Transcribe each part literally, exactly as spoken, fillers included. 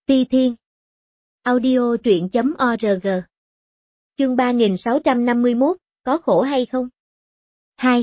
Ti Thiên. Audio truyện chấm org. Chương ba nghìn sáu trăm năm mươi mốt, có khổ hay không? hai.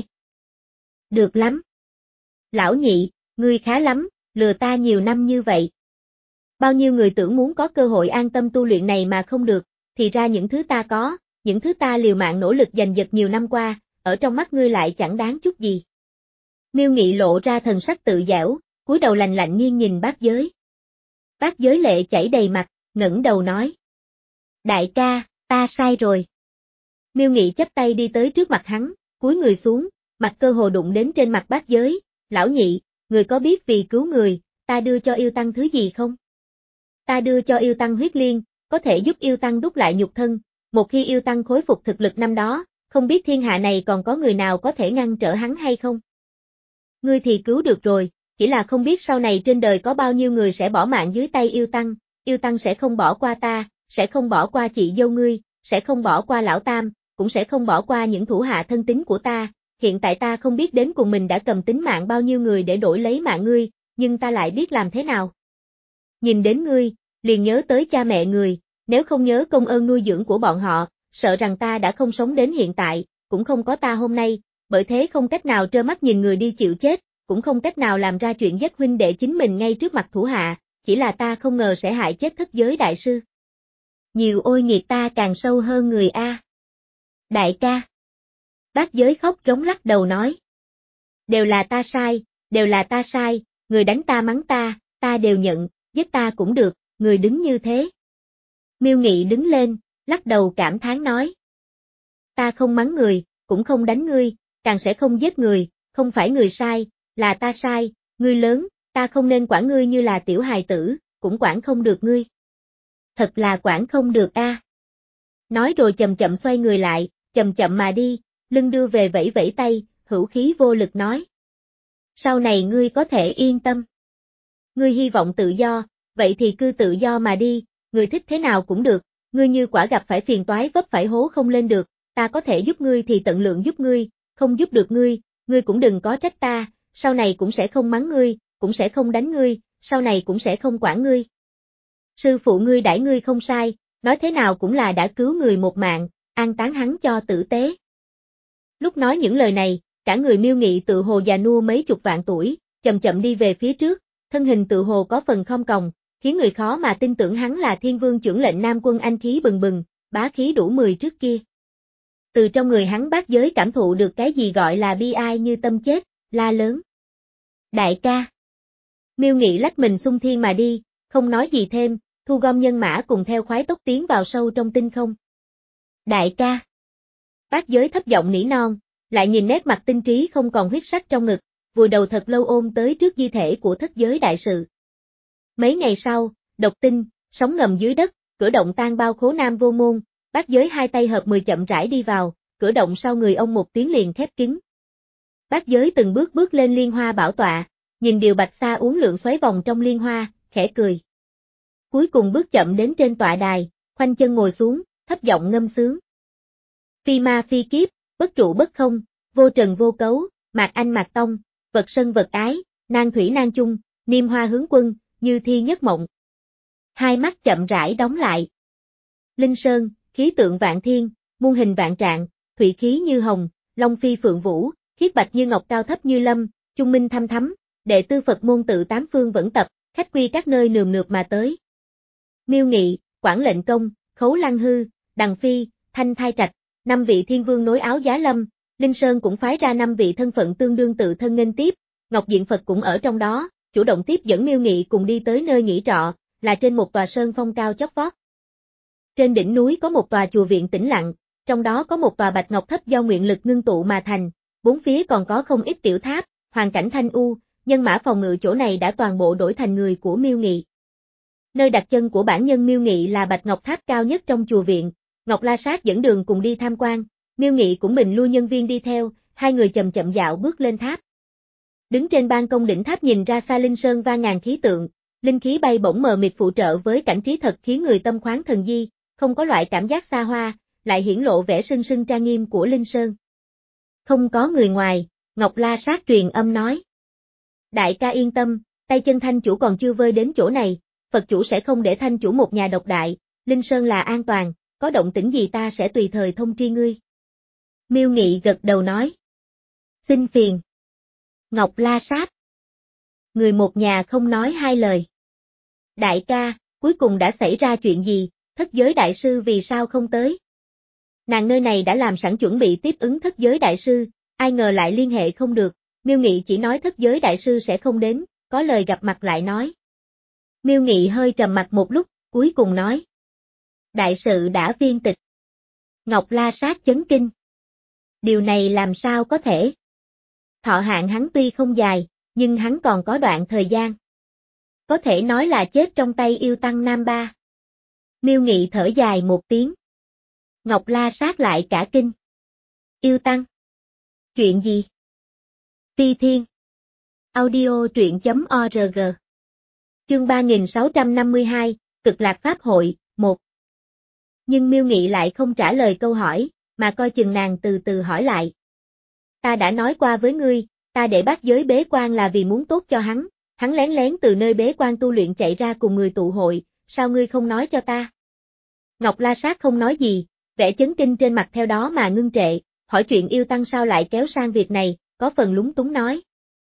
Được lắm. Lão nhị, ngươi khá lắm, lừa ta nhiều năm như vậy. Bao nhiêu người tưởng muốn có cơ hội an tâm tu luyện này mà không được, thì ra những thứ ta có, những thứ ta liều mạng nỗ lực giành giật nhiều năm qua, ở trong mắt ngươi lại chẳng đáng chút gì. Miêu Nghị lộ ra thần sắc tự giễu, cúi đầu lạnh lạnh nghiêng nhìn Bác Giới. Bác Giới lệ chảy đầy mặt, ngẩng đầu nói. Đại ca, ta sai rồi. Miêu Nghị chắp tay đi tới trước mặt hắn, cúi người xuống, mặt cơ hồ đụng đến trên mặt Bác Giới. Lão nhị, người có biết vì cứu người, ta đưa cho yêu tăng thứ gì không? Ta đưa cho yêu tăng huyết liên, có thể giúp yêu tăng đúc lại nhục thân, một khi yêu tăng khôi phục thực lực năm đó, không biết thiên hạ này còn có người nào có thể ngăn trở hắn hay không? Ngươi thì cứu được rồi, chỉ là không biết sau này trên đời có bao nhiêu người sẽ bỏ mạng dưới tay yêu tăng, yêu tăng sẽ không bỏ qua ta, sẽ không bỏ qua chị dâu ngươi, sẽ không bỏ qua lão tam, cũng sẽ không bỏ qua những thủ hạ thân tín của ta. Hiện tại ta không biết đến cùng mình đã cầm tính mạng bao nhiêu người để đổi lấy mạng ngươi, nhưng ta lại biết làm thế nào. Nhìn đến ngươi, liền nhớ tới cha mẹ người, nếu không nhớ công ơn nuôi dưỡng của bọn họ, sợ rằng ta đã không sống đến hiện tại, cũng không có ta hôm nay, bởi thế không cách nào trơ mắt nhìn người đi chịu chết, cũng không cách nào làm ra chuyện giết huynh đệ chính mình ngay trước mặt thủ hạ, chỉ là ta không ngờ sẽ hại chết Thất Giới đại sư. Nhiều ôi nghiệt ta càng sâu hơn người a. Đại ca. Bác Giới khóc rống lắc đầu nói. Đều là ta sai, đều là ta sai, người đánh ta mắng ta, ta đều nhận, giết ta cũng được, người đứng như thế. Miêu Nghị đứng lên, lắc đầu cảm thán nói. Ta không mắng người, cũng không đánh ngươi, càng sẽ không giết người, không phải người sai, là ta sai, ngươi lớn, ta không nên quản ngươi như là tiểu hài tử, cũng quản không được ngươi. Thật là quản không được a. Nói rồi chậm chậm xoay người lại, chậm chậm mà đi, lưng đưa về vẫy vẫy tay, hữu khí vô lực nói. Sau này ngươi có thể yên tâm. Ngươi hy vọng tự do, vậy thì cứ tự do mà đi, ngươi thích thế nào cũng được, ngươi như quả gặp phải phiền toái vấp phải hố không lên được, ta có thể giúp ngươi thì tận lượng giúp ngươi, không giúp được ngươi, ngươi cũng đừng có trách ta, sau này cũng sẽ không mắng ngươi, cũng sẽ không đánh ngươi, sau này cũng sẽ không quản ngươi. Sư phụ ngươi đãi ngươi không sai, nói thế nào cũng là đã cứu người một mạng, an táng hắn cho tử tế. Lúc nói những lời này, cả người Miêu Nghị tự hồ già nua mấy chục vạn tuổi, chậm chậm đi về phía trước, thân hình tự hồ có phần khom còng, khiến người khó mà tin tưởng hắn là Thiên Vương Chưởng lệnh Nam Quân anh khí bừng bừng, bá khí đủ mười trước kia. Từ trong người hắn Bác Giới cảm thụ được cái gì gọi là bi ai như tâm chết, la lớn. Đại ca. Miêu Nghị lách mình xung thiên mà đi, không nói gì thêm, thu gom nhân mã cùng theo khoái tốc tiến vào sâu trong tinh không. Đại ca. Bác Giới thấp giọng nỉ non, lại nhìn nét mặt tinh trí không còn huyết sắc trong ngực, vùi đầu thật lâu ôm tới trước di thể của Thất Giới đại sự. Mấy ngày sau, Độc Tinh, sóng ngầm dưới đất, cửa động tan bao khố Nam Vô Môn, Bác Giới hai tay hợp mười chậm rãi đi vào, cửa động sau người ông một tiếng liền khép kín. Bác Giới từng bước bước lên liên hoa bảo tọa, nhìn Điều Bạch Sa uốn lượn xoáy vòng trong liên hoa, khẽ cười. Cuối cùng bước chậm đến trên tọa đài, khoanh chân ngồi xuống, thấp giọng ngâm sướng. Phi ma phi kiếp, bất trụ bất không, vô trần vô cấu, mạc anh mạc tông, vật sân vật ái, nan thủy nan chung, niêm hoa hướng quân, như thi nhất mộng. Hai mắt chậm rãi đóng lại. Linh sơn, khí tượng vạn thiên, muôn hình vạn trạng, thủy khí như hồng, long phi phượng vũ, khiết bạch như ngọc cao thấp như lâm, trung minh thăm thắm, đệ tư Phật môn tự tám phương vẫn tập, khách quy các nơi nườm nượp mà tới. Miêu Nghị, Quảng Lệnh Công, Khấu Lăng Hư, Đằng Phi, Thanh Thai Trạch, năm vị thiên vương nối áo giá lâm, Linh Sơn cũng phái ra năm vị thân phận tương đương tự thân nghênh tiếp, Ngọc Diện Phật cũng ở trong đó, chủ động tiếp dẫn Miêu Nghị cùng đi tới nơi nghỉ trọ, là trên một tòa sơn phong cao chót vót. Trên đỉnh núi có một tòa chùa viện tĩnh lặng, trong đó có một tòa bạch ngọc thấp do nguyện lực ngưng tụ mà thành, bốn phía còn có không ít tiểu tháp, hoàn cảnh thanh u, nhân mã phòng ngự chỗ này đã toàn bộ đổi thành người của Miêu Nghị. Nơi đặt chân của bản nhân Miêu Nghị là bạch ngọc tháp cao nhất trong chùa viện, Ngọc La Sát dẫn đường cùng đi tham quan, Miêu Nghị cũng bình lui nhân viên đi theo, hai người chậm chậm dạo bước lên tháp. Đứng trên ban công đỉnh tháp nhìn ra xa Linh Sơn va ngàn khí tượng, linh khí bay bổng mờ mịt phụ trợ với cảnh trí thật khiến người tâm khoáng thần di, không có loại cảm giác xa hoa, lại hiển lộ vẻ sưng sưng trang nghiêm của Linh Sơn. Không có người ngoài, Ngọc La Sát truyền âm nói. Đại ca yên tâm, tay chân thanh chủ còn chưa vơi đến chỗ này, Phật chủ sẽ không để Thanh chủ một nhà độc đại, Linh Sơn là an toàn, có động tĩnh gì ta sẽ tùy thời thông tri ngươi. Miêu Nghị gật đầu nói. Xin phiền. Ngọc La Sát. Người một nhà không nói hai lời. Đại ca, cuối cùng đã xảy ra chuyện gì, thất giới đại sư vì sao không tới? Nàng nơi này đã làm sẵn chuẩn bị tiếp ứng thất giới đại sư, ai ngờ lại liên hệ không được, Miêu Nghị chỉ nói thất giới đại sư sẽ không đến, có lời gặp mặt lại nói. Miêu Nghị hơi trầm mặt một lúc, cuối cùng nói. Đại sự đã viên tịch. Ngọc La Sát chấn kinh. Điều này làm sao có thể? Thọ hạn hắn tuy không dài, nhưng hắn còn có đoạn thời gian. Có thể nói là chết trong tay yêu tăng Nam Ba. Miêu Nghị thở dài một tiếng. Ngọc La Sát lại cả kinh. Yêu tăng? Chuyện gì? Phi Thiên. Audio truyện chấm org. Chương ba nghìn sáu trăm năm mươi hai, Cực Lạc Pháp Hội, một. Nhưng Miêu Nghị lại không trả lời câu hỏi, mà coi chừng nàng từ từ hỏi lại. Ta đã nói qua với ngươi, ta để bát giới bế quan là vì muốn tốt cho hắn, hắn lén lén từ nơi bế quan tu luyện chạy ra cùng người tụ hội, sao ngươi không nói cho ta? Ngọc La Sát không nói gì, vẻ chấn kinh trên mặt theo đó mà ngưng trệ, hỏi chuyện yêu tăng sao lại kéo sang việc này, có phần lúng túng nói.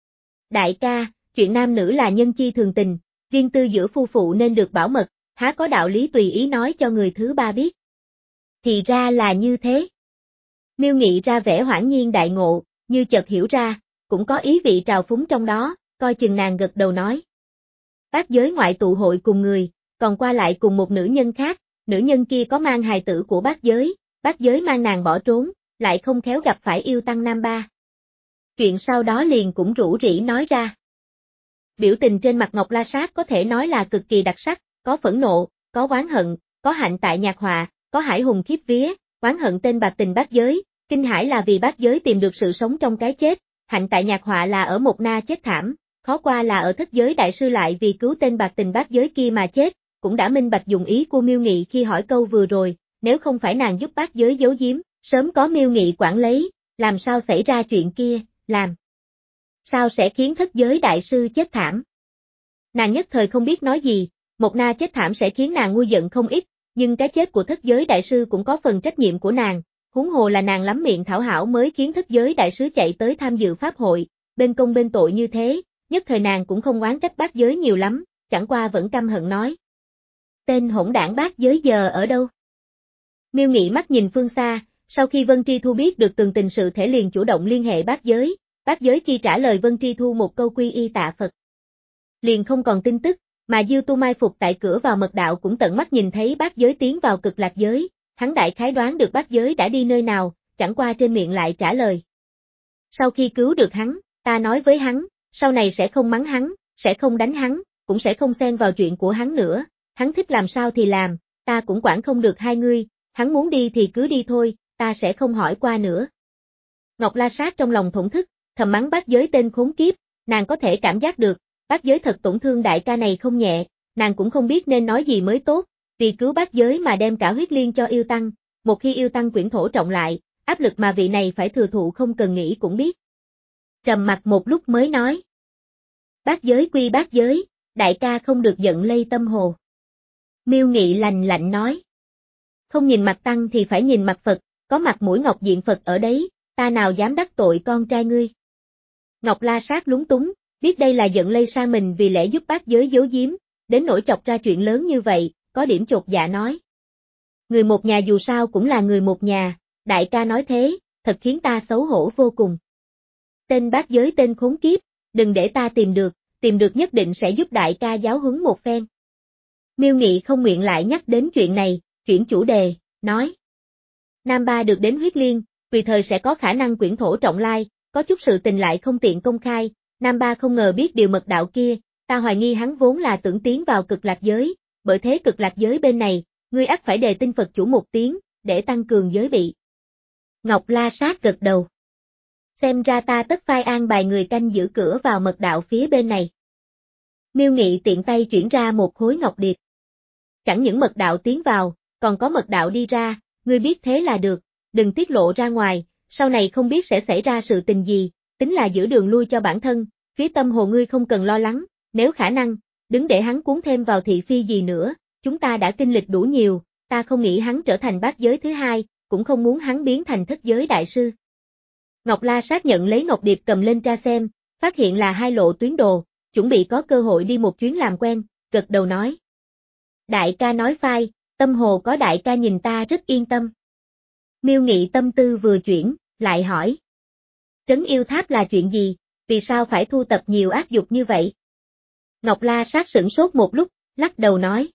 Đại ca, chuyện nam nữ là nhân chi thường tình, riêng tư giữa phu phụ nên được bảo mật, há có đạo lý tùy ý nói cho người thứ ba biết. Thì ra là như thế. Miêu Nghị ra vẻ hoảng nhiên đại ngộ, như chợt hiểu ra, cũng có ý vị trào phúng trong đó, coi chừng nàng gật đầu nói. Bát giới ngoại tụ hội cùng người, còn qua lại cùng một nữ nhân khác, nữ nhân kia có mang hài tử của bát giới, bát giới mang nàng bỏ trốn, lại không khéo gặp phải yêu tăng Nam Ba. Chuyện sau đó liền cũng rủ rỉ nói ra. Biểu tình trên mặt Ngọc La Sát có thể nói là cực kỳ đặc sắc, có phẫn nộ, có oán hận, có hạnh tại nhạc họa, có hải hùng khiếp vía, oán hận tên bạc tình bát giới, kinh hãi là vì bát giới tìm được sự sống trong cái chết, hạnh tại nhạc họa là ở một na chết thảm, khó qua là ở thất giới đại sư lại vì cứu tên bạc tình bát giới kia mà chết, cũng đã minh bạch dụng ý của Miêu Nghị khi hỏi câu vừa rồi, nếu không phải nàng giúp bát giới giấu giếm, sớm có Miêu Nghị quản lấy, làm sao xảy ra chuyện kia, làm sao sẽ khiến thất giới đại sư chết thảm. Nàng nhất thời không biết nói gì, một na chết thảm sẽ khiến nàng nguôi giận không ít, nhưng cái chết của thất giới đại sư cũng có phần trách nhiệm của nàng, huống hồ là nàng lắm miệng thảo hảo mới khiến thất giới đại sứ chạy tới tham dự pháp hội, bên công bên tội như thế, nhất thời nàng cũng không oán trách bát giới nhiều lắm, chẳng qua vẫn căm hận nói. Tên hỗn đảng bát giới giờ ở đâu? Miêu Nghị mắt nhìn phương xa, sau khi Vân Tri Thu biết được tường tình sự thể liền chủ động liên hệ bát giới, bát giới chi trả lời Vân Tri Thu một câu quy y tạ Phật. Liền không còn tin tức, mà Diêu Tu mai phục tại cửa vào mật đạo cũng tận mắt nhìn thấy bát giới tiến vào cực lạc giới, hắn đại khái đoán được bát giới đã đi nơi nào, chẳng qua trên miệng lại trả lời. Sau khi cứu được hắn, ta nói với hắn, sau này sẽ không mắng hắn, sẽ không đánh hắn, cũng sẽ không xen vào chuyện của hắn nữa, hắn thích làm sao thì làm, ta cũng quản không được hai ngươi, hắn muốn đi thì cứ đi thôi, ta sẽ không hỏi qua nữa. Ngọc La Sát trong lòng thổn thức, thầm mắng bát giới tên khốn kiếp, nàng có thể cảm giác được, bát giới thật tổn thương đại ca này không nhẹ, nàng cũng không biết nên nói gì mới tốt, vì cứu bát giới mà đem cả huyết liên cho yêu tăng, một khi yêu tăng quyển thổ trọng lại, áp lực mà vị này phải thừa thụ không cần nghĩ cũng biết. Trầm mặt một lúc mới nói. Bát giới quy bát giới, đại ca không được giận lây tâm hồ. Miêu Nghị lành lạnh nói. Không nhìn mặt tăng thì phải nhìn mặt Phật, có mặt mũi Ngọc Diện Phật ở đấy, ta nào dám đắc tội con trai ngươi. Ngọc La Sát lúng túng, biết đây là giận lây sang mình vì lẽ giúp bát giới giấu giếm, đến nỗi chọc ra chuyện lớn như vậy, có điểm chột dạ nói. Người một nhà dù sao cũng là người một nhà, đại ca nói thế, thật khiến ta xấu hổ vô cùng. Tên bát giới tên khốn kiếp, đừng để ta tìm được, tìm được nhất định sẽ giúp đại ca giáo huấn một phen. Miêu Nghị không nguyện lại nhắc đến chuyện này, chuyển chủ đề, nói. Nam Ba được đến huyết liên, tùy thời sẽ có khả năng quyển thổ trọng lai, có chút sự tình lại không tiện công khai, Nam Ba không ngờ biết điều mật đạo kia, ta hoài nghi hắn vốn là tưởng tiến vào cực lạc giới, bởi thế cực lạc giới bên này, ngươi ắt phải đề tin Phật chủ một tiếng, để tăng cường giới bị. Ngọc La Sát gật đầu. Xem ra ta tất phai an bài người canh giữ cửa vào mật đạo phía bên này. Miêu Nghị tiện tay chuyển ra một khối ngọc điệp. Chẳng những mật đạo tiến vào, còn có mật đạo đi ra, ngươi biết thế là được, đừng tiết lộ ra ngoài, sau này không biết sẽ xảy ra sự tình gì, tính là giữ đường lui cho bản thân, phía tâm hồ ngươi không cần lo lắng, nếu khả năng, đừng để hắn cuốn thêm vào thị phi gì nữa, chúng ta đã kinh lịch đủ nhiều, ta không nghĩ hắn trở thành bát giới thứ hai, cũng không muốn hắn biến thành thất giới đại sư. Ngọc La Sát nhận lấy ngọc điệp cầm lên tra xem, phát hiện là hai lộ tuyến đồ, chuẩn bị có cơ hội đi một chuyến làm quen, gật đầu nói. Đại ca nói phai, tâm hồ có đại ca nhìn ta rất yên tâm. Miêu Nghị tâm tư vừa chuyển, lại hỏi. Trấn yêu tháp là chuyện gì, vì sao phải thu tập nhiều ác dục như vậy? Ngọc La Sát sửng sốt một lúc, lắc đầu nói.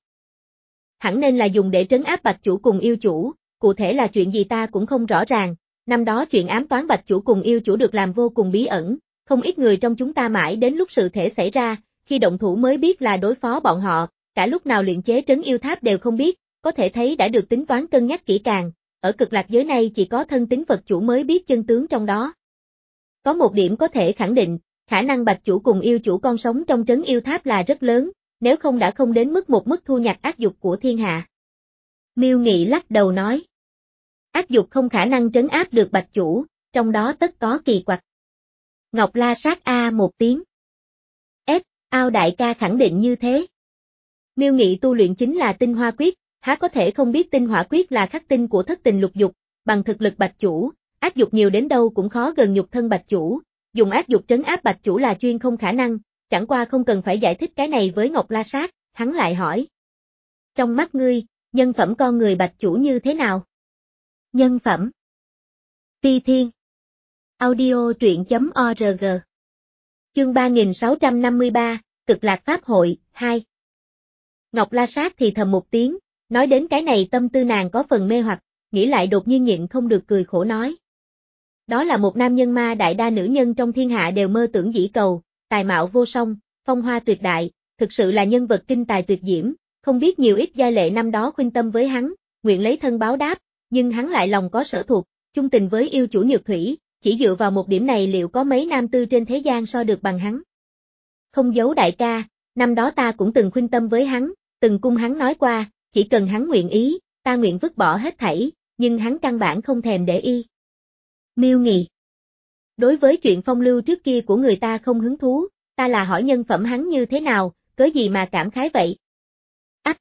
Hẳn nên là dùng để trấn áp bạch chủ cùng yêu chủ, cụ thể là chuyện gì ta cũng không rõ ràng, năm đó chuyện ám toán bạch chủ cùng yêu chủ được làm vô cùng bí ẩn, không ít người trong chúng ta mãi đến lúc sự thể xảy ra, khi động thủ mới biết là đối phó bọn họ, cả lúc nào luyện chế trấn yêu tháp đều không biết, có thể thấy đã được tính toán cân nhắc kỹ càng, ở cực lạc giới này chỉ có thân tín Phật chủ mới biết chân tướng trong đó. Có một điểm có thể khẳng định, khả năng bạch chủ cùng yêu chủ con sống trong trấn yêu tháp là rất lớn, nếu không đã không đến mức một mức thu nhặt ác dục của thiên hạ. Miêu Nghị lắc đầu nói. Ác dục không khả năng trấn áp được bạch chủ, trong đó tất có kỳ quặc. Ngọc La Sát a một tiếng. Ép, ao đại ca khẳng định như thế. Miêu Nghị tu luyện chính là tinh hoa quyết, há có thể không biết tinh hỏa quyết là khắc tinh của thất tình lục dục, bằng thực lực bạch chủ, ác dục nhiều đến đâu cũng khó gần nhục thân bạch chủ, dùng ác dục trấn áp bạch chủ là chuyên không khả năng, chẳng qua không cần phải giải thích cái này với Ngọc La Sát, hắn lại hỏi. Trong mắt ngươi, nhân phẩm con người bạch chủ như thế nào? Nhân phẩm. Phi Thiên. Audio truyện chấm org. Chương ba nghìn sáu trăm năm mươi ba, Cực Lạc Pháp Hội, hai. Ngọc La Sát thì thầm một tiếng, nói đến cái này tâm tư nàng có phần mê hoặc, nghĩ lại đột nhiên nhịn không được cười khổ nói. Đó là một nam nhân ma đại đa nữ nhân trong thiên hạ đều mơ tưởng dĩ cầu, tài mạo vô song, phong hoa tuyệt đại, thực sự là nhân vật kinh tài tuyệt diễm, không biết nhiều ít giai lệ năm đó khuynh tâm với hắn, nguyện lấy thân báo đáp, nhưng hắn lại lòng có sở thuộc, chung tình với yêu chủ Nhược Thủy, chỉ dựa vào một điểm này liệu có mấy nam tư trên thế gian so được bằng hắn. Không giấu đại ca, năm đó ta cũng từng khuynh tâm với hắn, từng cung hắn nói qua, chỉ cần hắn nguyện ý, ta nguyện vứt bỏ hết thảy, nhưng hắn căn bản không thèm để ý. Miêu Nghị. Đối với chuyện phong lưu trước kia của người ta không hứng thú, ta là hỏi nhân phẩm hắn như thế nào, cớ gì mà cảm khái vậy? Ách!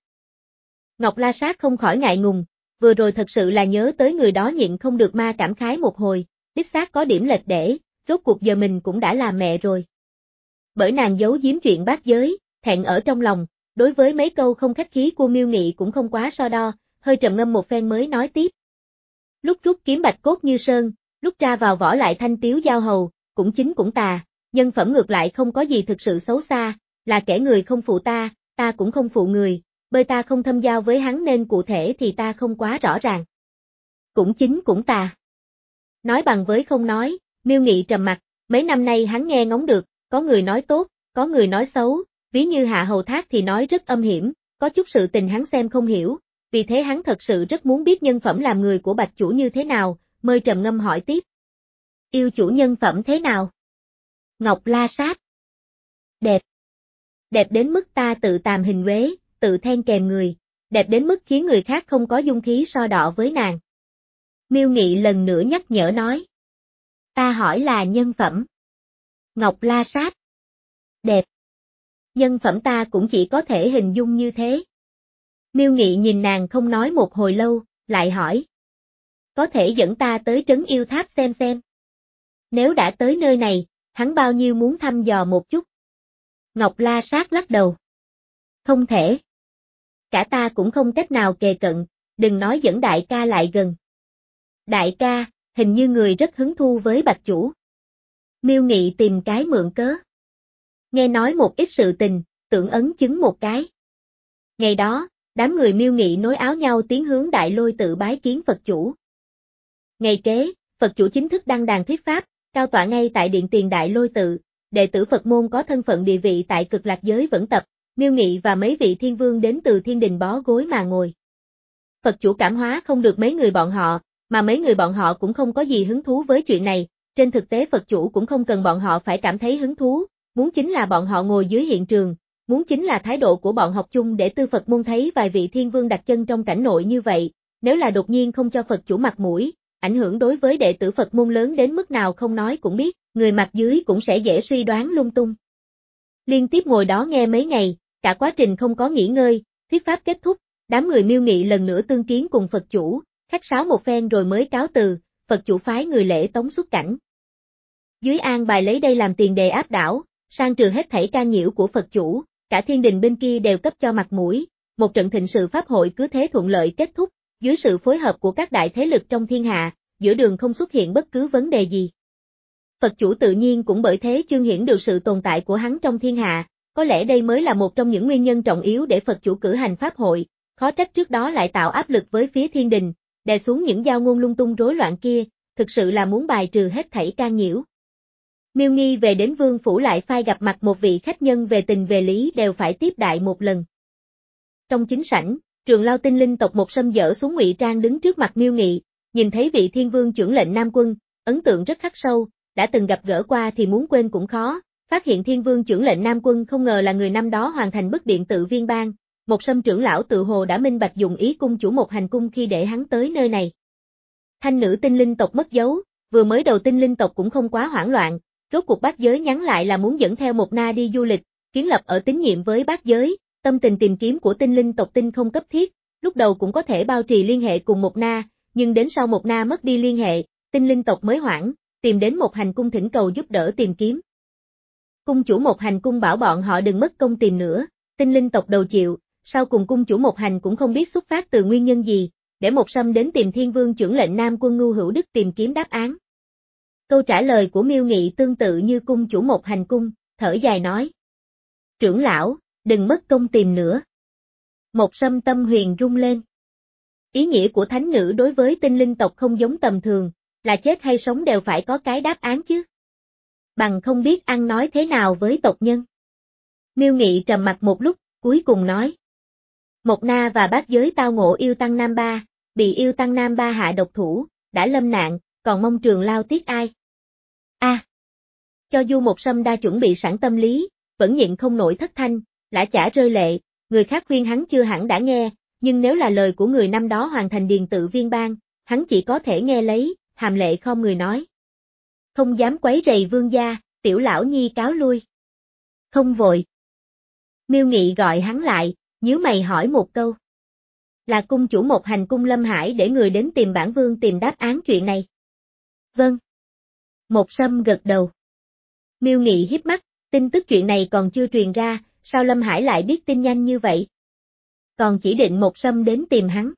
Ngọc La Sát không khỏi ngại ngùng, vừa rồi thật sự là nhớ tới người đó nhịn không được ma cảm khái một hồi, đích xác có điểm lệch để, rốt cuộc giờ mình cũng đã là mẹ rồi. Bởi nàng giấu giếm chuyện bát giới, thẹn ở trong lòng, đối với mấy câu không khách khí của Miêu Nghị cũng không quá so đo, hơi trầm ngâm một phen mới nói tiếp. Lúc rút kiếm bạch cốt như sơn, lúc ra vào vỏ lại thanh tiếu giao hầu, cũng chính cũng tà, nhân phẩm ngược lại không có gì thực sự xấu xa, là kẻ người không phụ ta, ta cũng không phụ người, bởi ta không thâm giao với hắn nên cụ thể thì ta không quá rõ ràng. Cũng chính cũng tà. Nói bằng với không nói, Miêu Nghị trầm mặt, mấy năm nay hắn nghe ngóng được, có người nói tốt, có người nói xấu, ví như Hạ Hầu Thác thì nói rất âm hiểm, có chút sự tình hắn xem không hiểu, vì thế hắn thật sự rất muốn biết nhân phẩm làm người của bạch chủ như thế nào, mới trầm ngâm hỏi tiếp. Yêu chủ nhân phẩm thế nào? Ngọc La Sát. Đẹp. Đẹp đến mức ta tự tàm hình uế, tự then kèm người, đẹp đến mức khiến người khác không có dung khí so đọ với nàng. Miêu Nghị lần nữa nhắc nhở nói. Ta hỏi là nhân phẩm. Ngọc La Sát. Đẹp. Nhân phẩm ta cũng chỉ có thể hình dung như thế. Miêu Nghị nhìn nàng không nói một hồi lâu, lại hỏi. Có thể dẫn ta tới trấn yêu tháp xem xem. Nếu đã tới nơi này, hắn bao nhiêu muốn thăm dò một chút. Ngọc La Sát lắc đầu. Không thể. Cả ta cũng không cách nào kề cận, đừng nói dẫn đại ca lại gần. Đại ca, hình như người rất hứng thu với bạch chủ. Miêu Nghị tìm cái mượn cớ. Nghe nói một ít sự tình, tưởng ấn chứng một cái. Ngày đó, đám người Miêu Nghị nối áo nhau tiến hướng Đại Lôi tự bái kiến Phật chủ. Ngày kế, Phật chủ chính thức đăng đàn thuyết pháp, cao tọa ngay tại điện tiền Đại Lôi tự, đệ tử Phật môn có thân phận địa vị tại Cực Lạc giới vẫn tập, Miêu Nghị và mấy vị thiên vương đến từ thiên đình bó gối mà ngồi. Phật chủ cảm hóa không được mấy người bọn họ, mà mấy người bọn họ cũng không có gì hứng thú với chuyện này, trên thực tế Phật chủ cũng không cần bọn họ phải cảm thấy hứng thú, muốn chính là bọn họ ngồi dưới hiện trường, muốn chính là thái độ của bọn học chung để tư Phật môn thấy vài vị thiên vương đặt chân trong cảnh nội như vậy, nếu là đột nhiên không cho Phật chủ mặt mũi, ảnh hưởng đối với đệ tử Phật môn lớn đến mức nào không nói cũng biết, người mặt dưới cũng sẽ dễ suy đoán lung tung. Liên tiếp ngồi đó nghe mấy ngày, cả quá trình không có nghỉ ngơi, thuyết pháp kết thúc, đám người Miêu Nghị lần nữa tương kiến cùng Phật chủ, khách sáo một phen rồi mới cáo từ, Phật chủ phái người lễ tống xuất cảnh. Dưới an bài lấy đây làm tiền đề áp đảo, sang trừ hết thảy can nhiễu của Phật chủ, cả thiên đình bên kia đều cấp cho mặt mũi, một trận thịnh sự pháp hội cứ thế thuận lợi kết thúc, dưới sự phối hợp của các đại thế lực trong thiên hạ, giữa đường không xuất hiện bất cứ vấn đề gì. Phật chủ tự nhiên cũng bởi thế chương hiển được sự tồn tại của hắn trong thiên hạ, có lẽ đây mới là một trong những nguyên nhân trọng yếu để Phật chủ cử hành pháp hội, khó trách trước đó lại tạo áp lực với phía thiên đình, đè xuống những giao ngôn lung tung rối loạn kia, thực sự là muốn bài trừ hết thảy can nhiễu. Miêu Nghi về đến vương phủ lại phai gặp mặt một vị khách nhân về tình về lý đều phải tiếp đại một lần. Trong chính sảnh, Trường Lao tinh linh tộc một sâm dở xuống ngụy trang đứng trước mặt Miêu Nghị, nhìn thấy vị thiên vương trưởng lệnh Nam Quân, ấn tượng rất khắc sâu, đã từng gặp gỡ qua thì muốn quên cũng khó, phát hiện thiên vương trưởng lệnh Nam Quân không ngờ là người năm đó hoàn thành bức điện tự viên bang, một sâm trưởng lão tự hồ đã minh bạch dùng ý cung chủ một hành cung khi để hắn tới nơi này. Thanh nữ tinh linh tộc mất dấu, vừa mới đầu tinh linh tộc cũng không quá hoảng loạn, rốt cuộc bát giới nhắn lại là muốn dẫn theo một na đi du lịch, kiến lập ở tín nhiệm với bát giới, tâm tình tìm kiếm của tinh linh tộc tinh không cấp thiết, lúc đầu cũng có thể bao trì liên hệ cùng một na, nhưng đến sau một na mất đi liên hệ, tinh linh tộc mới hoảng, tìm đến một hành cung thỉnh cầu giúp đỡ tìm kiếm. Cung chủ một hành cung bảo bọn họ đừng mất công tìm nữa, tinh linh tộc đầu chịu, sau cùng cung chủ một hành cũng không biết xuất phát từ nguyên nhân gì, để một sâm đến tìm thiên vương trưởng lệnh Nam Quân Ngưu Hữu Đức tìm kiếm đáp án. Câu trả lời của Miêu Nghị tương tự như cung chủ một hành cung, thở dài nói. Trưởng lão, đừng mất công tìm nữa. Một sâm tâm huyền rung lên. Ý nghĩa của thánh nữ đối với tinh linh tộc không giống tầm thường, là chết hay sống đều phải có cái đáp án chứ. Bằng không biết ăn nói thế nào với tộc nhân. Miêu Nghị trầm mặt một lúc, cuối cùng nói. Một na và bát giới tao ngộ yêu tăng Nam Ba, bị yêu tăng Nam Ba hạ độc thủ, đã lâm nạn, còn mong Trường Lao tiếc ai. A. À, cho dù một sâm đa chuẩn bị sẵn tâm lý, vẫn nhịn không nổi thất thanh, lã chả rơi lệ, người khác khuyên hắn chưa hẳn đã nghe, nhưng nếu là lời của người năm đó hoàn thành điền tự viên bang, hắn chỉ có thể nghe lấy, hàm lệ khom người nói. Không dám quấy rầy vương gia, tiểu lão nhi cáo lui. Không vội. Miêu Nghị gọi hắn lại, nhíu mày hỏi một câu. Là cung chủ một hành cung Lâm Hải để người đến tìm bản vương tìm đáp án chuyện này. Vâng. Một sâm gật đầu. Miêu Nghị hiếp mắt, tin tức chuyện này còn chưa truyền ra, sao Lâm Hải lại biết tin nhanh như vậy? Còn chỉ định một sâm đến tìm hắn.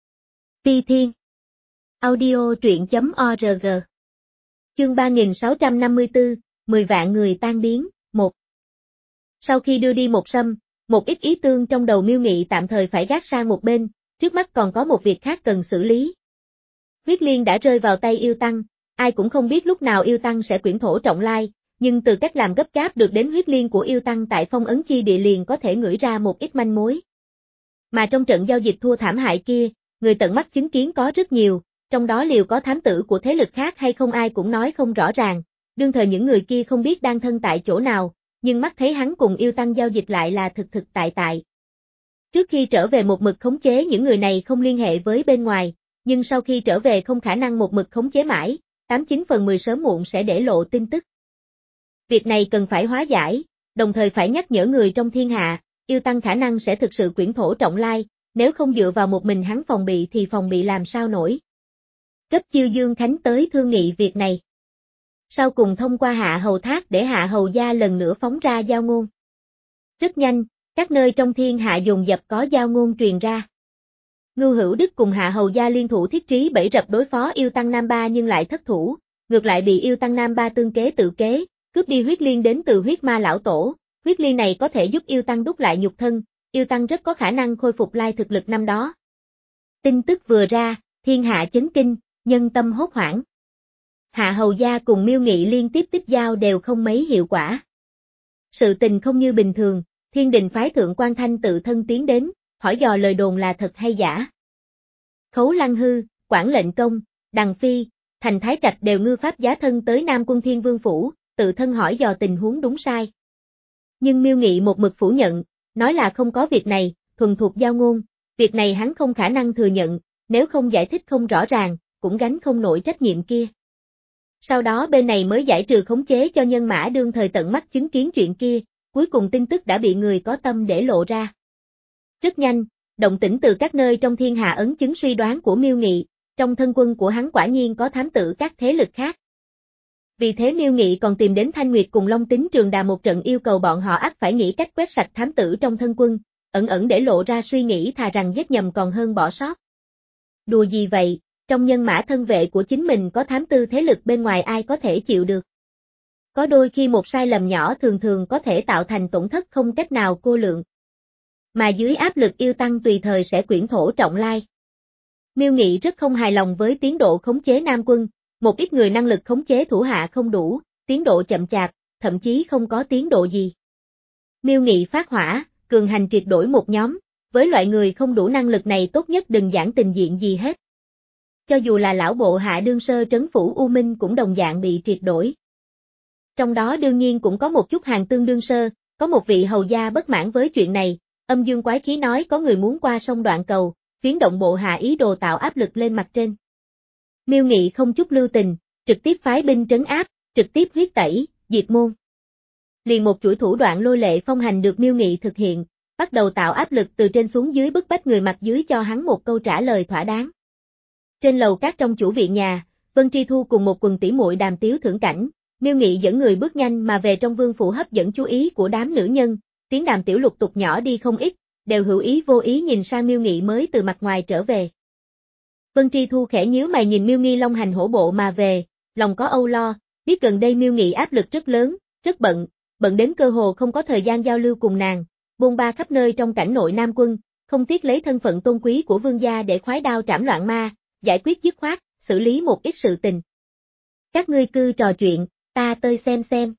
Phi Thiên. Audio truyện chấm org. Chương ba nghìn sáu trăm năm mươi tư, mười vạn người tan biến, một. Sau khi đưa đi một sâm, một ít ý tương trong đầu Miêu Nghị tạm thời phải gác sang một bên, trước mắt còn có một việc khác cần xử lý. Huyết Liên đã rơi vào tay yêu tăng, ai cũng không biết lúc nào yêu tăng sẽ quyển thổ trọng lai, nhưng từ cách làm gấp gáp được đến huyết liên của yêu tăng tại phong ấn chi địa liền có thể ngửi ra một ít manh mối. Mà trong trận giao dịch thua thảm hại kia, người tận mắt chứng kiến có rất nhiều, trong đó liều có thám tử của thế lực khác hay không ai cũng nói không rõ ràng, đương thời những người kia không biết đang thân tại chỗ nào, nhưng mắt thấy hắn cùng yêu tăng giao dịch lại là thực thực tại tại. Trước khi trở về một mực khống chế những người này không liên hệ với bên ngoài, nhưng sau khi trở về không khả năng một mực khống chế mãi, tám chín phần mười sớm muộn sẽ để lộ tin tức. Việc này cần phải hóa giải, đồng thời phải nhắc nhở người trong thiên hạ, yêu tăng khả năng sẽ thực sự quyển thổ trọng lai, nếu không dựa vào một mình hắn phòng bị thì phòng bị làm sao nổi. Cấp chiêu Dương Khánh tới thương nghị việc này. Sau cùng thông qua Hạ Hầu Thác để Hạ Hầu Gia lần nữa phóng ra giao ngôn. Rất nhanh, các nơi trong thiên hạ dồn dập có giao ngôn truyền ra. Ngưu Hữu Đức cùng Hạ Hầu Gia liên thủ thiết trí bẫy rập đối phó yêu tăng Nam Ba nhưng lại thất thủ, ngược lại bị yêu tăng Nam Ba tương kế tự kế, cướp đi huyết liên đến từ huyết ma lão tổ. Huyết liên này có thể giúp yêu tăng đúc lại nhục thân, yêu tăng rất có khả năng khôi phục lai thực lực năm đó. Tin tức vừa ra, thiên hạ chấn kinh, nhân tâm hốt hoảng. Hạ Hầu Gia cùng Miêu Nghị liên tiếp tiếp giao đều không mấy hiệu quả. Sự tình không như bình thường, thiên đình phái thượng quan Thanh tự thân tiến đến, hỏi dò lời đồn là thật hay giả. Khấu Lăng Hư, Quản Lệnh Công, Đằng Phi, Thành Thái Trạch đều ngư pháp giá thân tới Nam Quân Thiên Vương Phủ, tự thân hỏi dò tình huống đúng sai. Nhưng Miêu Nghị một mực phủ nhận, nói là không có việc này, thuần thuộc giao ngôn, việc này hắn không khả năng thừa nhận, nếu không giải thích không rõ ràng, cũng gánh không nổi trách nhiệm kia. Sau đó bên này mới giải trừ khống chế cho nhân mã đương thời tận mắt chứng kiến chuyện kia, cuối cùng tin tức đã bị người có tâm để lộ ra. Rất nhanh, động tĩnh từ các nơi trong thiên hạ ấn chứng suy đoán của Miêu Nghị, trong thân quân của hắn quả nhiên có thám tử các thế lực khác. Vì thế Miêu Nghị còn tìm đến Thanh Nguyệt cùng Long Tính Trường Đà một trận yêu cầu bọn họ ắt phải nghĩ cách quét sạch thám tử trong thân quân, ẩn ẩn để lộ ra suy nghĩ thà rằng giết nhầm còn hơn bỏ sót. Đùa gì vậy, trong nhân mã thân vệ của chính mình có thám tư thế lực bên ngoài ai có thể chịu được. Có đôi khi một sai lầm nhỏ thường thường có thể tạo thành tổn thất không cách nào cô lượng. Mà dưới áp lực yêu tăng tùy thời sẽ quyển thổ trọng lai. Miêu Nghị rất không hài lòng với tiến độ khống chế Nam quân, một ít người năng lực khống chế thủ hạ không đủ, tiến độ chậm chạp, thậm chí không có tiến độ gì. Miêu Nghị phát hỏa, cường hành triệt đổi một nhóm, với loại người không đủ năng lực này tốt nhất đừng giảng tình diện gì hết. Cho dù là lão bộ hạ đương sơ trấn phủ U Minh cũng đồng dạng bị triệt đổi. Trong đó đương nhiên cũng có một chút hàng tương đương sơ, có một vị hầu gia bất mãn với chuyện này, âm dương quái khí nói có người muốn qua sông Đoạn Cầu, phiến động bộ hạ ý đồ tạo áp lực lên mặt trên. Miêu Nghị không chút lưu tình, trực tiếp phái binh trấn áp, trực tiếp huyết tẩy, diệt môn. Liền một chuỗi thủ đoạn lôi lệ phong hành được Miêu Nghị thực hiện, bắt đầu tạo áp lực từ trên xuống dưới bức bách người mặt dưới cho hắn một câu trả lời thỏa đáng. Trên lầu các trong chủ viện nhà, Vân Tri Thu cùng một quần tỷ muội đàm tiếu thưởng cảnh, Miêu Nghị dẫn người bước nhanh mà về trong vương phủ hấp dẫn chú ý của đám nữ nhân, tiếng đàm tiểu lục tục nhỏ đi không ít, đều hữu ý vô ý nhìn sang Miêu Nghị mới từ mặt ngoài trở về. Vân Tri Thu khẽ nhíu mày nhìn Miêu Nghi long hành hổ bộ mà về, lòng có âu lo, biết gần đây Miêu Nghị áp lực rất lớn, rất bận, bận đến cơ hồ không có thời gian giao lưu cùng nàng, bôn ba khắp nơi trong cảnh nội Nam quân, không tiếc lấy thân phận tôn quý của vương gia để khoái đao trảm loạn ma, giải quyết dứt khoát, xử lý một ít sự tình. Các ngươi cứ trò chuyện, ta tới xem xem.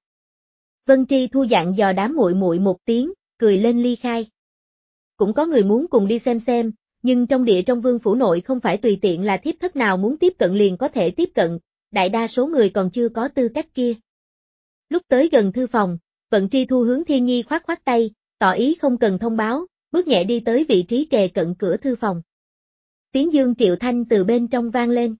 Vân Tri Thu dặn dò đám muội muội một tiếng, cười lên ly khai. Cũng có người muốn cùng đi xem xem, nhưng trong địa trong vương phủ nội không phải tùy tiện là thiếp thất nào muốn tiếp cận liền có thể tiếp cận, đại đa số người còn chưa có tư cách kia. Lúc tới gần thư phòng, Vân Tri Thu hướng Thiên Nhi khoát khoát tay, tỏ ý không cần thông báo, bước nhẹ đi tới vị trí kề cận cửa thư phòng. Tiếng dương Triệu Thanh từ bên trong vang lên.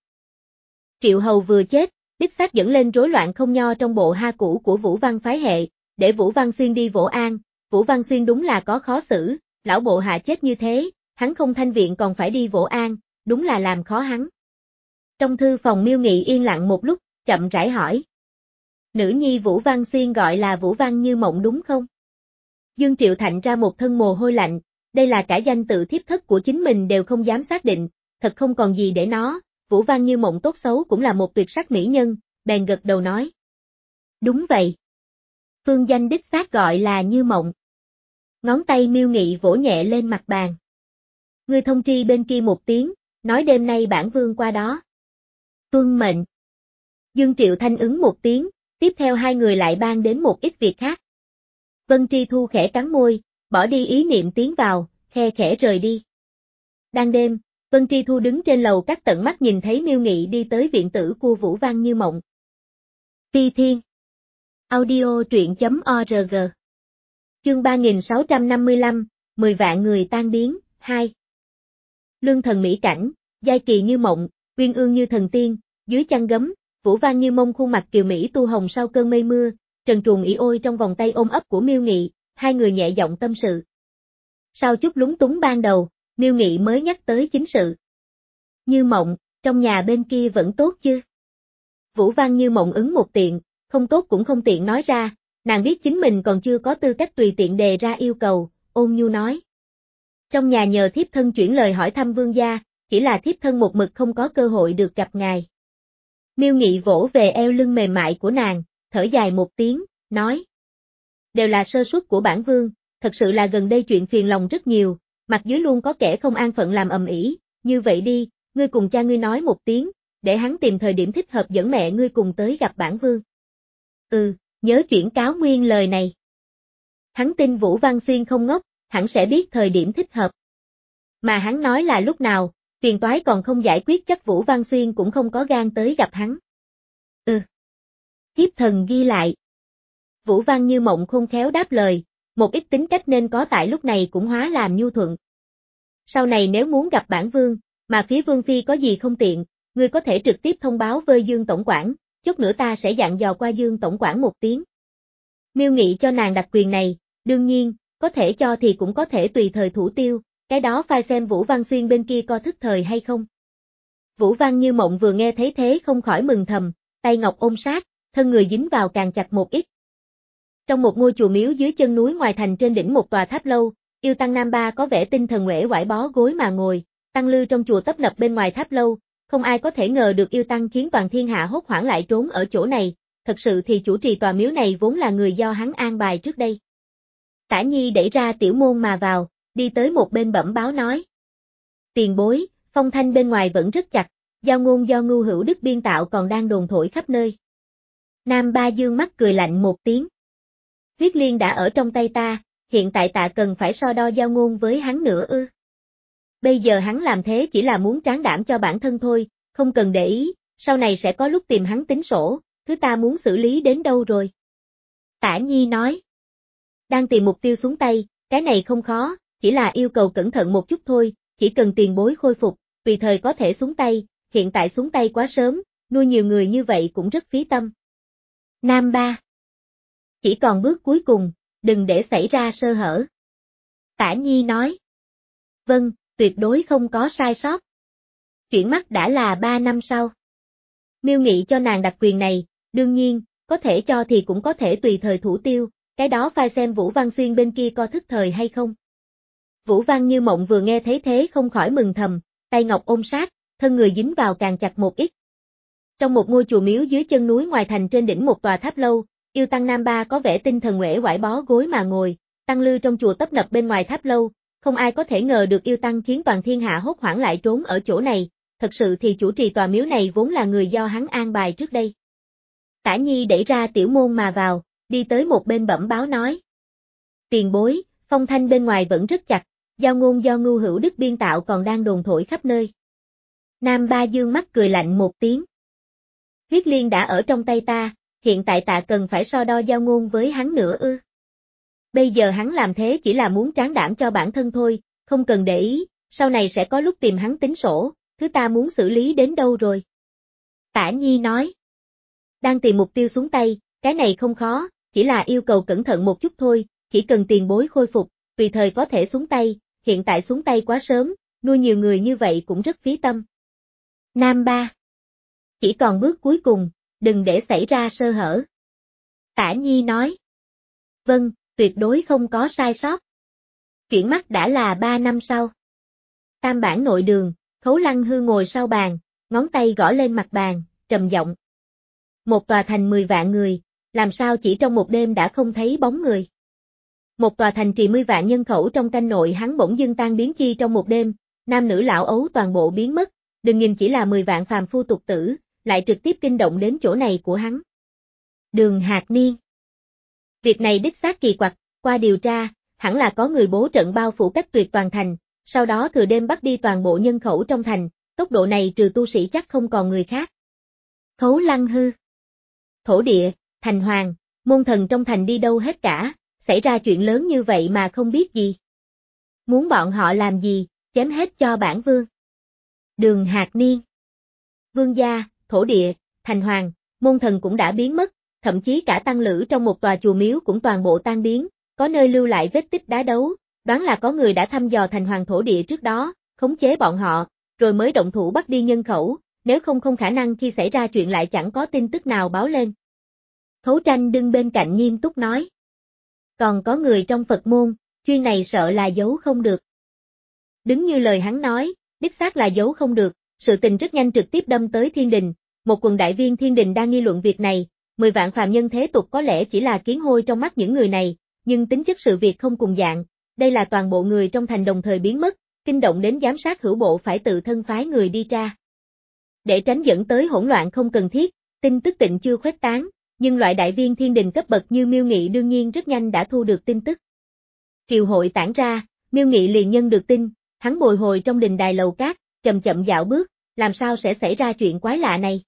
Triệu Hầu vừa chết, đích xác dẫn lên rối loạn không nho trong bộ ha cũ của Vũ Văn phái hệ, để Vũ Văn Xuyên đi Vỗ An, Vũ Văn Xuyên đúng là có khó xử, lão bộ hạ chết như thế, hắn không thanh viện còn phải đi Vỗ An, đúng là làm khó hắn. Trong thư phòng Miêu Nghị yên lặng một lúc, chậm rãi hỏi. Nữ nhi Vũ Văn Xuyên gọi là Vũ Văn Như Mộng đúng không? Dương Triệu Thạnh ra một thân mồ hôi lạnh, đây là cả danh tự thiếp thất của chính mình đều không dám xác định, thật không còn gì để nó, Vũ Văn Như Mộng tốt xấu cũng là một tuyệt sắc mỹ nhân, bèn gật đầu nói. Đúng vậy. Phương danh đích xác gọi là Như Mộng. Ngón tay Miêu Nghị vỗ nhẹ lên mặt bàn. Ngươi thông tri bên kia một tiếng, nói đêm nay bản vương qua đó. Tuân mệnh. Dương Triệu Thanh ứng một tiếng, tiếp theo hai người lại ban đến một ít việc khác. Vân Tri Thu khẽ cắn môi, bỏ đi ý niệm tiến vào, khe khẽ rời đi. Đang đêm, Vân Tri Thu đứng trên lầu các tận mắt nhìn thấy Miêu Nghị đi tới viện tử của Vũ Văn Như Mộng. Phi Thiên. Audio truyện chấm org. Chương ba nghìn sáu trăm năm mươi lăm, mười vạn người tan biến, hai. Lương thần mỹ cảnh, giai kỳ như mộng, uyên ương như thần tiên, dưới chăn gấm, Vũ Văn Như Mông khuôn mặt kiều mỹ tu hồng sau cơn mây mưa, trần truồng ỉ ôi trong vòng tay ôm ấp của Miêu Nghị, hai người nhẹ giọng tâm sự. Sau chút lúng túng ban đầu, Miêu Nghị mới nhắc tới chính sự. Như Mộng, trong nhà bên kia vẫn tốt chứ? Vũ Văn Như Mộng ứng một tiện, không tốt cũng không tiện nói ra, nàng biết chính mình còn chưa có tư cách tùy tiện đề ra yêu cầu, ôn nhu nói. Trong nhà nhờ thiếp thân chuyển lời hỏi thăm vương gia, chỉ là thiếp thân một mực không có cơ hội được gặp ngài. Miêu Nghị vỗ về eo lưng mềm mại của nàng, thở dài một tiếng, nói. Đều là sơ suất của bản vương, thật sự là gần đây chuyện phiền lòng rất nhiều, mặt dưới luôn có kẻ không an phận làm ầm ĩ, như vậy đi, ngươi cùng cha ngươi nói một tiếng, để hắn tìm thời điểm thích hợp dẫn mẹ ngươi cùng tới gặp bản vương. Ừ, nhớ chuyển cáo nguyên lời này. Hắn tin Vũ Văn Xuyên không ngốc, hẳn sẽ biết thời điểm thích hợp. Mà hắn nói là lúc nào, phiền toái còn không giải quyết chắc Vũ Văn Xuyên cũng không có gan tới gặp hắn. Ừ. Thiếp thần ghi lại. Vũ Văn Như Mộng khôn khéo đáp lời, một ít tính cách nên có tại lúc này cũng hóa làm nhu thuận. Sau này nếu muốn gặp bản vương, mà phía vương phi có gì không tiện, ngươi có thể trực tiếp thông báo với Dương tổng quản, chút nữa ta sẽ dặn dò qua Dương tổng quản một tiếng. Miêu Nghị cho nàng đặc quyền này, Đương nhiên, có thể cho thì cũng có thể tùy thời thủ tiêu, cái đó phải xem Vũ Văn Xuyên bên kia có thức thời hay không. Vũ Văn Như Mộng vừa nghe thấy thế không khỏi mừng thầm, tay ngọc ôm sát, thân người dính vào càng chặt một ít. Trong một ngôi chùa miếu dưới chân núi ngoài thành trên đỉnh một tòa tháp lâu, yêu tăng Nam Ba có vẻ tinh thần uể oải bó gối mà ngồi, tăng lư trong chùa tấp nập bên ngoài tháp lâu, không ai có thể ngờ được yêu tăng khiến toàn thiên hạ hốt hoảng lại trốn ở chỗ này, thật sự thì chủ trì tòa miếu này vốn là người do hắn an bài trước đây. Tả Nhi đẩy ra tiểu môn mà vào, đi tới một bên bẩm báo nói. Tiền bối, phong thanh bên ngoài vẫn rất chặt, giao ngôn do Ngưu Hữu Đức biên tạo còn đang đồn thổi khắp nơi. Nam Ba dương mắt cười lạnh một tiếng. Huyết liên đã ở trong tay ta, hiện tại tạ cần phải so đo giao ngôn với hắn nữa ư. Bây giờ hắn làm thế chỉ là muốn tráng đảm cho bản thân thôi, không cần để ý, sau này sẽ có lúc tìm hắn tính sổ, thứ ta muốn xử lý đến đâu rồi. Tả Nhi nói. Đang tìm mục tiêu xuống tay, cái này không khó, chỉ là yêu cầu cẩn thận một chút thôi, chỉ cần tiền bối khôi phục, tùy thời có thể xuống tay, hiện tại xuống tay quá sớm, nuôi nhiều người như vậy cũng rất phí tâm. Nam Ba. Chỉ còn bước cuối cùng, đừng để xảy ra sơ hở. Tả Nhi nói. Vâng, tuyệt đối không có sai sót. Chuyển mắt đã là ba năm sau. Miêu Nghị cho nàng đặc quyền này, đương nhiên, có thể cho thì cũng có thể tùy thời thủ tiêu, cái đó phải xem Vũ Văn Xuyên bên kia có thức thời hay không. Vũ Văn Như Mộng vừa nghe thấy thế không khỏi mừng thầm, tay ngọc ôm sát, thân người dính vào càng chặt một ít. Trong một ngôi chùa miếu dưới chân núi ngoài thành trên đỉnh một tòa tháp lâu, yêu tăng Nam Ba có vẻ tinh thần uể oải bó gối mà ngồi, tăng lư trong chùa tấp nập bên ngoài tháp lâu, không ai có thể ngờ được yêu tăng khiến toàn thiên hạ hốt hoảng lại trốn ở chỗ này, thật sự thì chủ trì tòa miếu này vốn là người do hắn an bài trước đây. Tả Nhi đẩy ra tiểu môn mà vào, đi tới một bên bẩm báo nói. Tiền bối, phong thanh bên ngoài vẫn rất chặt, giao ngôn do Ngưu Hữu Đức biên tạo còn đang đồn thổi khắp nơi. Nam Ba dương mắt cười lạnh một tiếng. Huyết liên đã ở trong tay ta, hiện tại tạ cần phải so đo giao ngôn với hắn nữa ư. Bây giờ hắn làm thế chỉ là muốn tráng đảm cho bản thân thôi, không cần để ý, sau này sẽ có lúc tìm hắn tính sổ, thứ ta muốn xử lý đến đâu rồi. Tả Nhi nói. Đang tìm mục tiêu xuống tay, cái này không khó, chỉ là yêu cầu cẩn thận một chút thôi, chỉ cần tiền bối khôi phục, tùy thời có thể xuống tay, hiện tại xuống tay quá sớm, nuôi nhiều người như vậy cũng rất phí tâm. Nam Ba. Chỉ còn bước cuối cùng, đừng để xảy ra sơ hở. Tả Nhi nói. Vâng, tuyệt đối không có sai sót. Chuyển mắt đã là ba năm sau. Tam bản nội đường, Khấu Lăng Hư ngồi sau bàn, ngón tay gõ lên mặt bàn, trầm giọng. Một tòa thành mười vạn người, làm sao chỉ trong một đêm đã không thấy bóng người. Một tòa thành trì mươi vạn nhân khẩu trong canh nội hắn bỗng dưng tan biến chi trong một đêm, nam nữ lão ấu toàn bộ biến mất, đừng nhìn chỉ là mười vạn phàm phu tục tử, lại trực tiếp kinh động đến chỗ này của hắn. Đường Hạc Niên. Việc này đích xác kỳ quặc, qua điều tra, hẳn là có người bố trận bao phủ cách tuyệt toàn thành, sau đó thừa đêm bắt đi toàn bộ nhân khẩu trong thành, tốc độ này trừ tu sĩ chắc không còn người khác. Khấu Lăng Hư. Thổ địa, thành hoàng, môn thần trong thành đi đâu hết cả, xảy ra chuyện lớn như vậy mà không biết gì. Muốn bọn họ làm gì, chém hết cho bản vương. Đường Hạc Niên. Vương gia, thổ địa, thành hoàng, môn thần cũng đã biến mất, thậm chí cả tăng lữ trong một tòa chùa miếu cũng toàn bộ tan biến, có nơi lưu lại vết tích đá đấu, đoán là có người đã thăm dò thành hoàng thổ địa trước đó, khống chế bọn họ, rồi mới động thủ bắt đi nhân khẩu, nếu không không khả năng khi xảy ra chuyện lại chẳng có tin tức nào báo lên. Khấu Tranh đứng bên cạnh nghiêm túc nói. Còn có người trong Phật môn, chuyên này sợ là giấu không được. Đứng như lời hắn nói, đích xác là giấu không được, sự tình rất nhanh trực tiếp đâm tới thiên đình, một quần đại viên thiên đình đang nghi luận việc này, mười vạn phàm nhân thế tục có lẽ chỉ là kiến hôi trong mắt những người này, nhưng tính chất sự việc không cùng dạng, đây là toàn bộ người trong thành đồng thời biến mất, kinh động đến giám sát hữu bộ phải tự thân phái người đi tra. Để tránh dẫn tới hỗn loạn không cần thiết, tin tức tịnh chưa khuếch tán, nhưng loại đại viên thiên đình cấp bậc như Miêu Nghị đương nhiên rất nhanh đã thu được tin tức. Triều hội tản ra, Miêu Nghị liền nhân được tin, hắn bồi hồi trong đình đài lầu cát, chậm chậm dạo bước, làm sao sẽ xảy ra chuyện quái lạ này.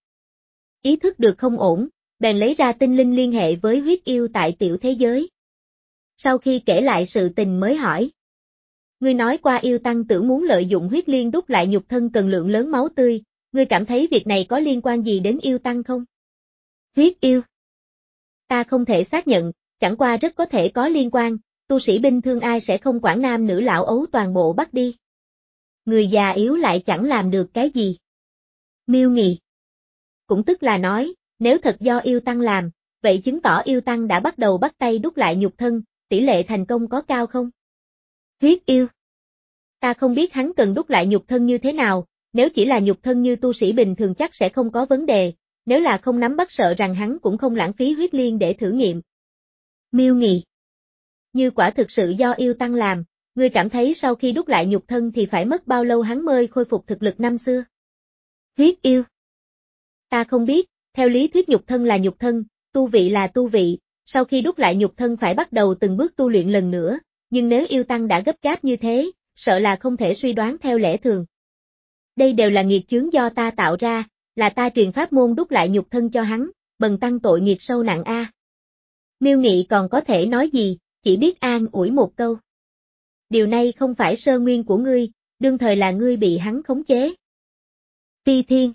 Ý thức được không ổn, bèn lấy ra tinh linh liên hệ với huyết yêu tại tiểu thế giới. Sau khi kể lại sự tình mới hỏi. Ngươi nói qua yêu tăng tử muốn lợi dụng huyết liên đúc lại nhục thân cần lượng lớn máu tươi, ngươi cảm thấy việc này có liên quan gì đến yêu tăng không? Huyết yêu. Ta không thể xác nhận, chẳng qua rất có thể có liên quan, tu sĩ binh thương ai sẽ không quản nam nữ lão ấu toàn bộ bắt đi. Người già yếu lại chẳng làm được cái gì. Miêu Nghị. Cũng tức là nói, nếu thật do yêu tăng làm, vậy chứng tỏ yêu tăng đã bắt đầu bắt tay đúc lại nhục thân, tỷ lệ thành công có cao không? Huyết yêu. Ta không biết hắn cần đúc lại nhục thân như thế nào, nếu chỉ là nhục thân như tu sĩ bình thường chắc sẽ không có vấn đề, nếu là không nắm bắt sợ rằng hắn cũng không lãng phí huyết liên để thử nghiệm. Miêu Nghị. Như quả thực sự do yêu tăng làm, ngươi cảm thấy sau khi đúc lại nhục thân thì phải mất bao lâu hắn mới khôi phục thực lực năm xưa? Huyết yêu. Ta không biết, theo lý thuyết nhục thân là nhục thân, tu vị là tu vị, sau khi đúc lại nhục thân phải bắt đầu từng bước tu luyện lần nữa, nhưng nếu yêu tăng đã gấp gáp như thế, sợ là không thể suy đoán theo lẽ thường. Đây đều là nghiệt chướng do ta tạo ra, là ta truyền pháp môn đúc lại nhục thân cho hắn, bần tăng tội nghiệt sâu nặng a. Miêu Nghị còn có thể nói gì, chỉ biết an ủi một câu. Điều này không phải sơ nguyên của ngươi, đương thời là ngươi bị hắn khống chế. Phi Thiên.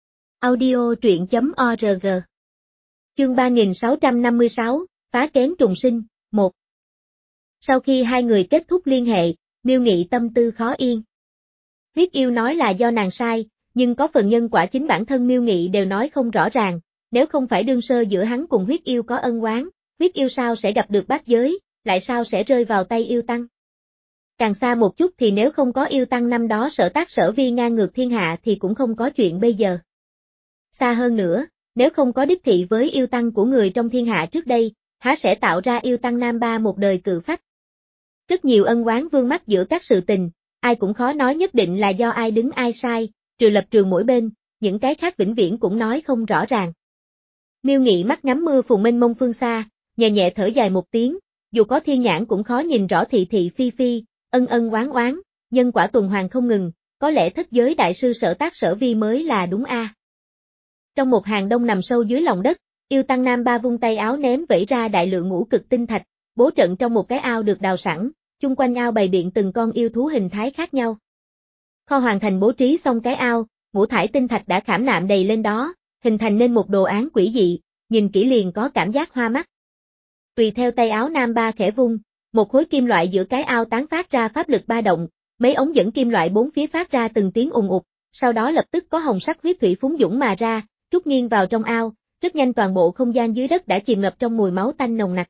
Audio truyện chấm org. Chương ba nghìn sáu trăm năm mươi sáu, phá kén trùng sinh, một. Sau khi hai người kết thúc liên hệ, Miêu Nghị tâm tư khó yên. Huyết yêu nói là do nàng sai, nhưng có phần nhân quả chính bản thân Miêu Nghị đều nói không rõ ràng, nếu không phải đương sơ giữa hắn cùng huyết yêu có ân oán, huyết yêu sao sẽ gặp được bát giới, lại sao sẽ rơi vào tay yêu tăng. Càng xa một chút thì nếu không có yêu tăng năm đó sở tác sở vi ngang ngược thiên hạ thì cũng không có chuyện bây giờ. Xa hơn nữa, nếu không có đích thị với yêu tăng của người trong thiên hạ trước đây, há sẽ tạo ra yêu tăng nam ba một đời cự phách. Rất nhiều ân oán vương mắc giữa các sự tình, ai cũng khó nói nhất định là do ai đứng ai sai, trừ lập trường mỗi bên, những cái khác vĩnh viễn cũng nói không rõ ràng. Miêu Nghị mắt ngắm mưa phùn mênh mông phương xa, nhẹ nhẹ thở dài một tiếng, dù có thiên nhãn cũng khó nhìn rõ thị thị phi phi, ân ân oán oán, nhân quả tuần hoàn không ngừng, có lẽ thất giới đại sư sở tác sở vi mới là đúng a. À. Trong một hàng đông nằm sâu dưới lòng đất, yêu tăng nam ba vung tay áo ném vẩy ra đại lượng ngũ cực tinh thạch, bố trận trong một cái ao được đào sẵn, chung quanh ao bày biện từng con yêu thú hình thái khác nhau. Kho hoàn thành bố trí xong cái ao, ngũ thải tinh thạch đã khảm nạm đầy lên đó, hình thành nên một đồ án quỷ dị, nhìn kỹ liền có cảm giác hoa mắt. Tùy theo tay áo nam ba khẽ vung, một khối kim loại giữa cái ao tán phát ra pháp lực ba động, mấy ống dẫn kim loại bốn phía phát ra từng tiếng ùng ục, sau đó lập tức có hồng sắc huyết thủy phúng dũng mà ra, trút nghiêng vào trong ao, rất nhanh toàn bộ không gian dưới đất đã chìm ngập trong mùi máu tanh nồng nặc.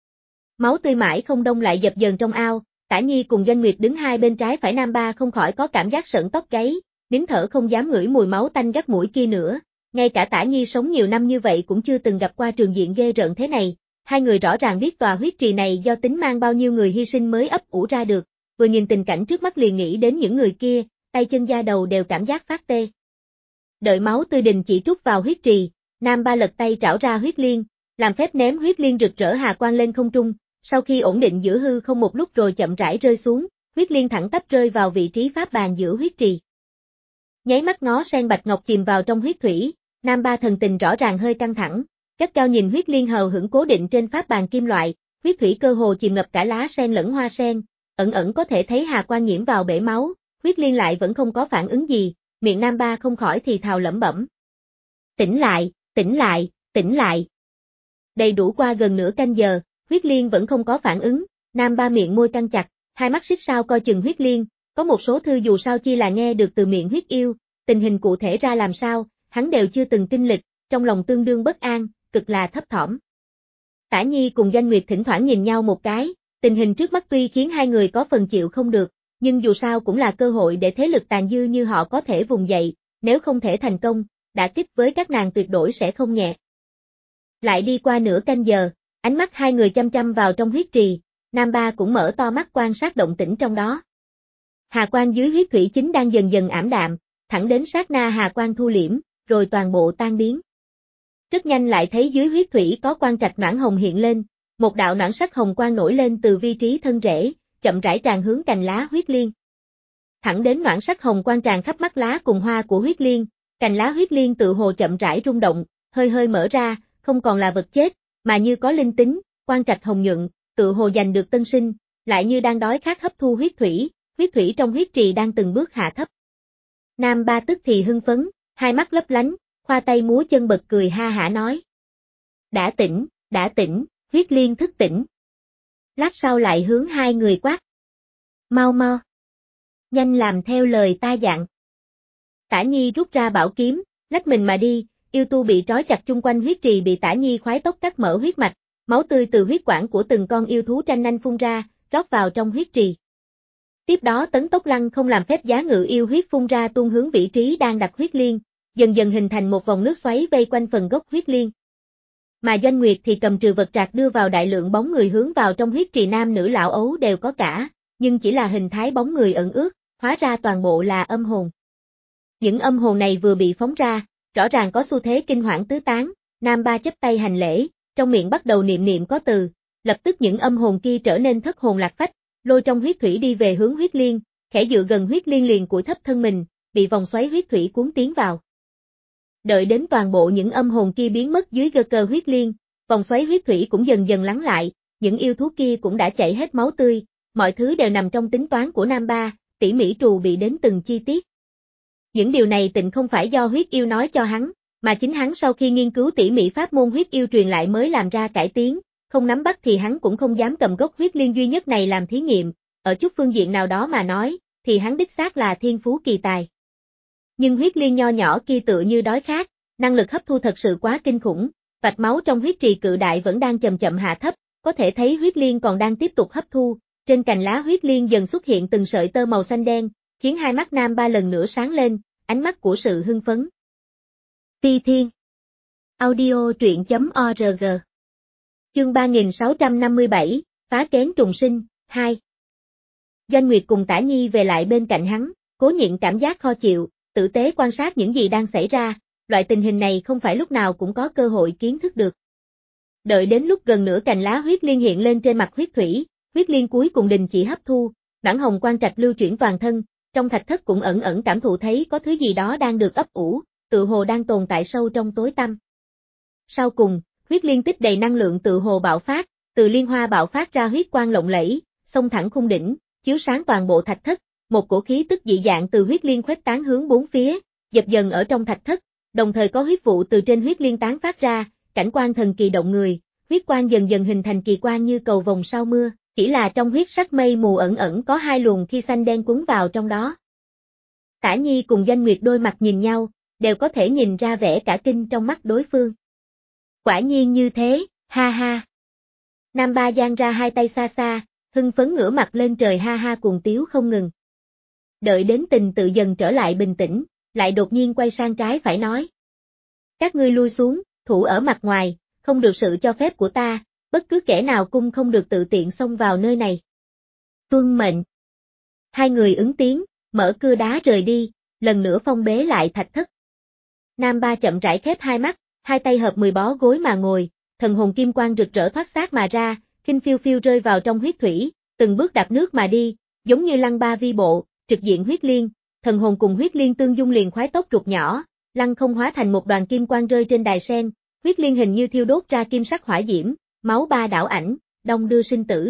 Máu tươi mãi không đông lại dập dờn trong ao, Tả Nhi cùng Doanh Nguyệt đứng hai bên trái phải nam ba không khỏi có cảm giác sởn tóc gáy, nín thở không dám ngửi mùi máu tanh gắt mũi kia nữa, ngay cả Tả Nhi sống nhiều năm như vậy cũng chưa từng gặp qua trường diện ghê rợn thế này, hai người rõ ràng biết tòa huyết trì này do tính mang bao nhiêu người hy sinh mới ấp ủ ra được, vừa nhìn tình cảnh trước mắt liền nghĩ đến những người kia, tay chân da đầu đều cảm giác phát tê. Đợi máu tươi đình chỉ trút vào huyết trì, nam ba lật tay trảo ra huyết liên, làm phép ném huyết liên rực rỡ hà quang lên không trung, sau khi ổn định giữa hư không một lúc rồi chậm rãi rơi xuống, huyết liên thẳng tắp rơi vào vị trí pháp bàn giữa huyết trì. Nháy mắt ngó sen bạch ngọc chìm vào trong huyết thủy, nam ba thần tình rõ ràng hơi căng thẳng, cất cao nhìn huyết liên hờ hững cố định trên pháp bàn kim loại, huyết thủy cơ hồ chìm ngập cả lá sen lẫn hoa sen, ẩn ẩn có thể thấy hà quang nhiễm vào bể máu, huyết liên lại vẫn không có phản ứng gì, miệng nam ba không khỏi thì thào lẩm bẩm. Tỉnh lại, tỉnh lại, tỉnh lại. Đầy đủ qua gần nửa canh giờ, huyết liên vẫn không có phản ứng, nam ba miệng môi căng chặt, hai mắt xích sao coi chừng huyết liên, có một số thư dù sao chi là nghe được từ miệng huyết yêu, tình hình cụ thể ra làm sao, hắn đều chưa từng kinh lịch, trong lòng tương đương bất an, cực là thấp thỏm. Tả Nhi cùng Doanh Nguyệt thỉnh thoảng nhìn nhau một cái, tình hình trước mắt tuy khiến hai người có phần chịu không được, nhưng dù sao cũng là cơ hội để thế lực tàn dư như họ có thể vùng dậy, nếu không thể thành công, đả kích với các nàng tuyệt đối sẽ không nhẹ. Lại đi qua nửa canh giờ, ánh mắt hai người chăm chăm vào trong huyết trì, nam ba cũng mở to mắt quan sát động tĩnh trong đó. Hà quang dưới huyết thủy chính đang dần dần ảm đạm, thẳng đến sát na hà quang thu liễm, rồi toàn bộ tan biến. Rất nhanh lại thấy dưới huyết thủy có quang trạch noãn hồng hiện lên, một đạo noãn sắc hồng quang nổi lên từ vi trí thân rễ, chậm rãi tràn hướng cành lá huyết liên. Thẳng đến noãn sắc hồng quang tràn khắp mắt lá cùng hoa của huyết liên, cành lá huyết liên tự hồ chậm rãi rung động, hơi hơi mở ra, không còn là vật chết, mà như có linh tính, quang trạch hồng nhuận, tự hồ giành được tân sinh, lại như đang đói khát hấp thu huyết thủy, huyết thủy trong huyết trì đang từng bước hạ thấp. Nam ba tức thì hưng phấn, hai mắt lấp lánh, khoa tay múa chân bật cười ha hả nói. Đã tỉnh, đã tỉnh, huyết liên thức tỉnh. Lát sau lại hướng hai người quát. Mau mau. Nhanh làm theo lời ta dặn. Tả Nhi rút ra bảo kiếm, lách mình mà đi, yêu tu bị trói chặt chung quanh huyết trì bị Tả Nhi khoái tốc cắt mở huyết mạch, máu tươi từ huyết quản của từng con yêu thú tranh nhanh phun ra, rót vào trong huyết trì. Tiếp đó Tấn Tốc Lăng không làm phép giá ngự yêu huyết phun ra tuôn hướng vị trí đang đặt huyết liên, dần dần hình thành một vòng nước xoáy vây quanh phần gốc huyết liên. Mà Doanh Nguyệt thì cầm trừ vật trạc đưa vào đại lượng bóng người hướng vào trong huyết trì, nam nữ lão ấu đều có cả, nhưng chỉ là hình thái bóng người ẩn ướt, hóa ra toàn bộ là âm hồn. Những âm hồn này vừa bị phóng ra, rõ ràng có xu thế kinh hoảng tứ tán, Nam Ba chắp tay hành lễ, trong miệng bắt đầu niệm niệm có từ, lập tức những âm hồn kia trở nên thất hồn lạc phách, lôi trong huyết thủy đi về hướng huyết liên, khẽ dựa gần huyết liên liền cúi thấp thân mình, bị vòng xoáy huyết thủy cuốn tiến vào. Đợi đến toàn bộ những âm hồn kia biến mất dưới gơ cơ huyết liên, vòng xoáy huyết thủy cũng dần dần lắng lại, những yêu thú kia cũng đã chảy hết máu tươi, mọi thứ đều nằm trong tính toán của Nam Ba, tỉ mỉ trù bị đến từng chi tiết. Những điều này tịnh không phải do huyết yêu nói cho hắn, mà chính hắn sau khi nghiên cứu tỉ mỉ pháp môn huyết yêu truyền lại mới làm ra cải tiến, không nắm bắt thì hắn cũng không dám cầm gốc huyết liên duy nhất này làm thí nghiệm, ở chút phương diện nào đó mà nói, thì hắn đích xác là thiên phú kỳ tài. Nhưng huyết liên nho nhỏ kia tựa như đói khát, năng lực hấp thu thật sự quá kinh khủng, vạch máu trong huyết trì cự đại vẫn đang chậm chậm hạ thấp, có thể thấy huyết liên còn đang tiếp tục hấp thu, trên cành lá huyết liên dần xuất hiện từng sợi tơ màu xanh đen, khiến hai mắt Nam Ba lần nữa sáng lên, ánh mắt của sự hưng phấn. Phi Thiên Audio truyện.org Chương ba nghìn sáu trăm năm mươi bảy, Phá kén trùng sinh, hai. Doanh Nguyệt cùng Tả Nhi về lại bên cạnh hắn, cố nhịn cảm giác khó chịu, tử tế quan sát những gì đang xảy ra, loại tình hình này không phải lúc nào cũng có cơ hội kiến thức được. Đợi đến lúc gần nửa cành lá huyết liên hiện lên trên mặt huyết thủy, huyết liên cuối cùng đình chỉ hấp thu, noãn hồng quang trạch lưu chuyển toàn thân, trong thạch thất cũng ẩn ẩn cảm thụ thấy có thứ gì đó đang được ấp ủ, tự hồ đang tồn tại sâu trong tối tăm. Sau cùng, huyết liên tích đầy năng lượng tự hồ bạo phát, từ liên hoa bạo phát ra huyết quang lộng lẫy, xông thẳng khung đỉnh, chiếu sáng toàn bộ thạch thất, một cổ khí tức dị dạng từ huyết liên khuếch tán hướng bốn phía, dập dần ở trong thạch thất, đồng thời có huyết vụ từ trên huyết liên tán phát ra, cảnh quan thần kỳ động người, huyết quang dần dần hình thành kỳ quan như cầu vồng sau mưa, chỉ là trong huyết sắc mây mù ẩn ẩn có hai luồng khi xanh đen cuốn vào trong đó. Tả Nhi cùng Doanh Nguyệt đôi mặt nhìn nhau, đều có thể nhìn ra vẻ cả kinh trong mắt đối phương. Quả nhiên như thế, ha ha. Nam Ba giang ra hai tay xa xa, hưng phấn ngửa mặt lên trời ha ha cuồng tiếu không ngừng. Đợi đến tình tự dần trở lại bình tĩnh, lại đột nhiên quay sang trái phải nói. Các ngươi lui xuống, thủ ở mặt ngoài, không được sự cho phép của ta, bất cứ kẻ nào cung không được tự tiện xông vào nơi này. Tuân mệnh. Hai người ứng tiếng, mở cưa đá rời đi, lần nữa phong bế lại thạch thất. Nam Ba chậm rãi khép hai mắt, hai tay hợp mười bó gối mà ngồi, thần hồn kim quang rực rỡ thoát xác mà ra, khinh phiêu phiêu rơi vào trong huyết thủy, từng bước đạp nước mà đi, giống như lăng ba vi bộ, trực diện huyết liên, thần hồn cùng huyết liên tương dung liền khoái tốc rụt nhỏ, lăng không hóa thành một đoàn kim quang rơi trên đài sen, huyết liên hình như thiêu đốt ra kim sắc hỏa diễm, máu ba đảo ảnh, đong đưa sinh tử.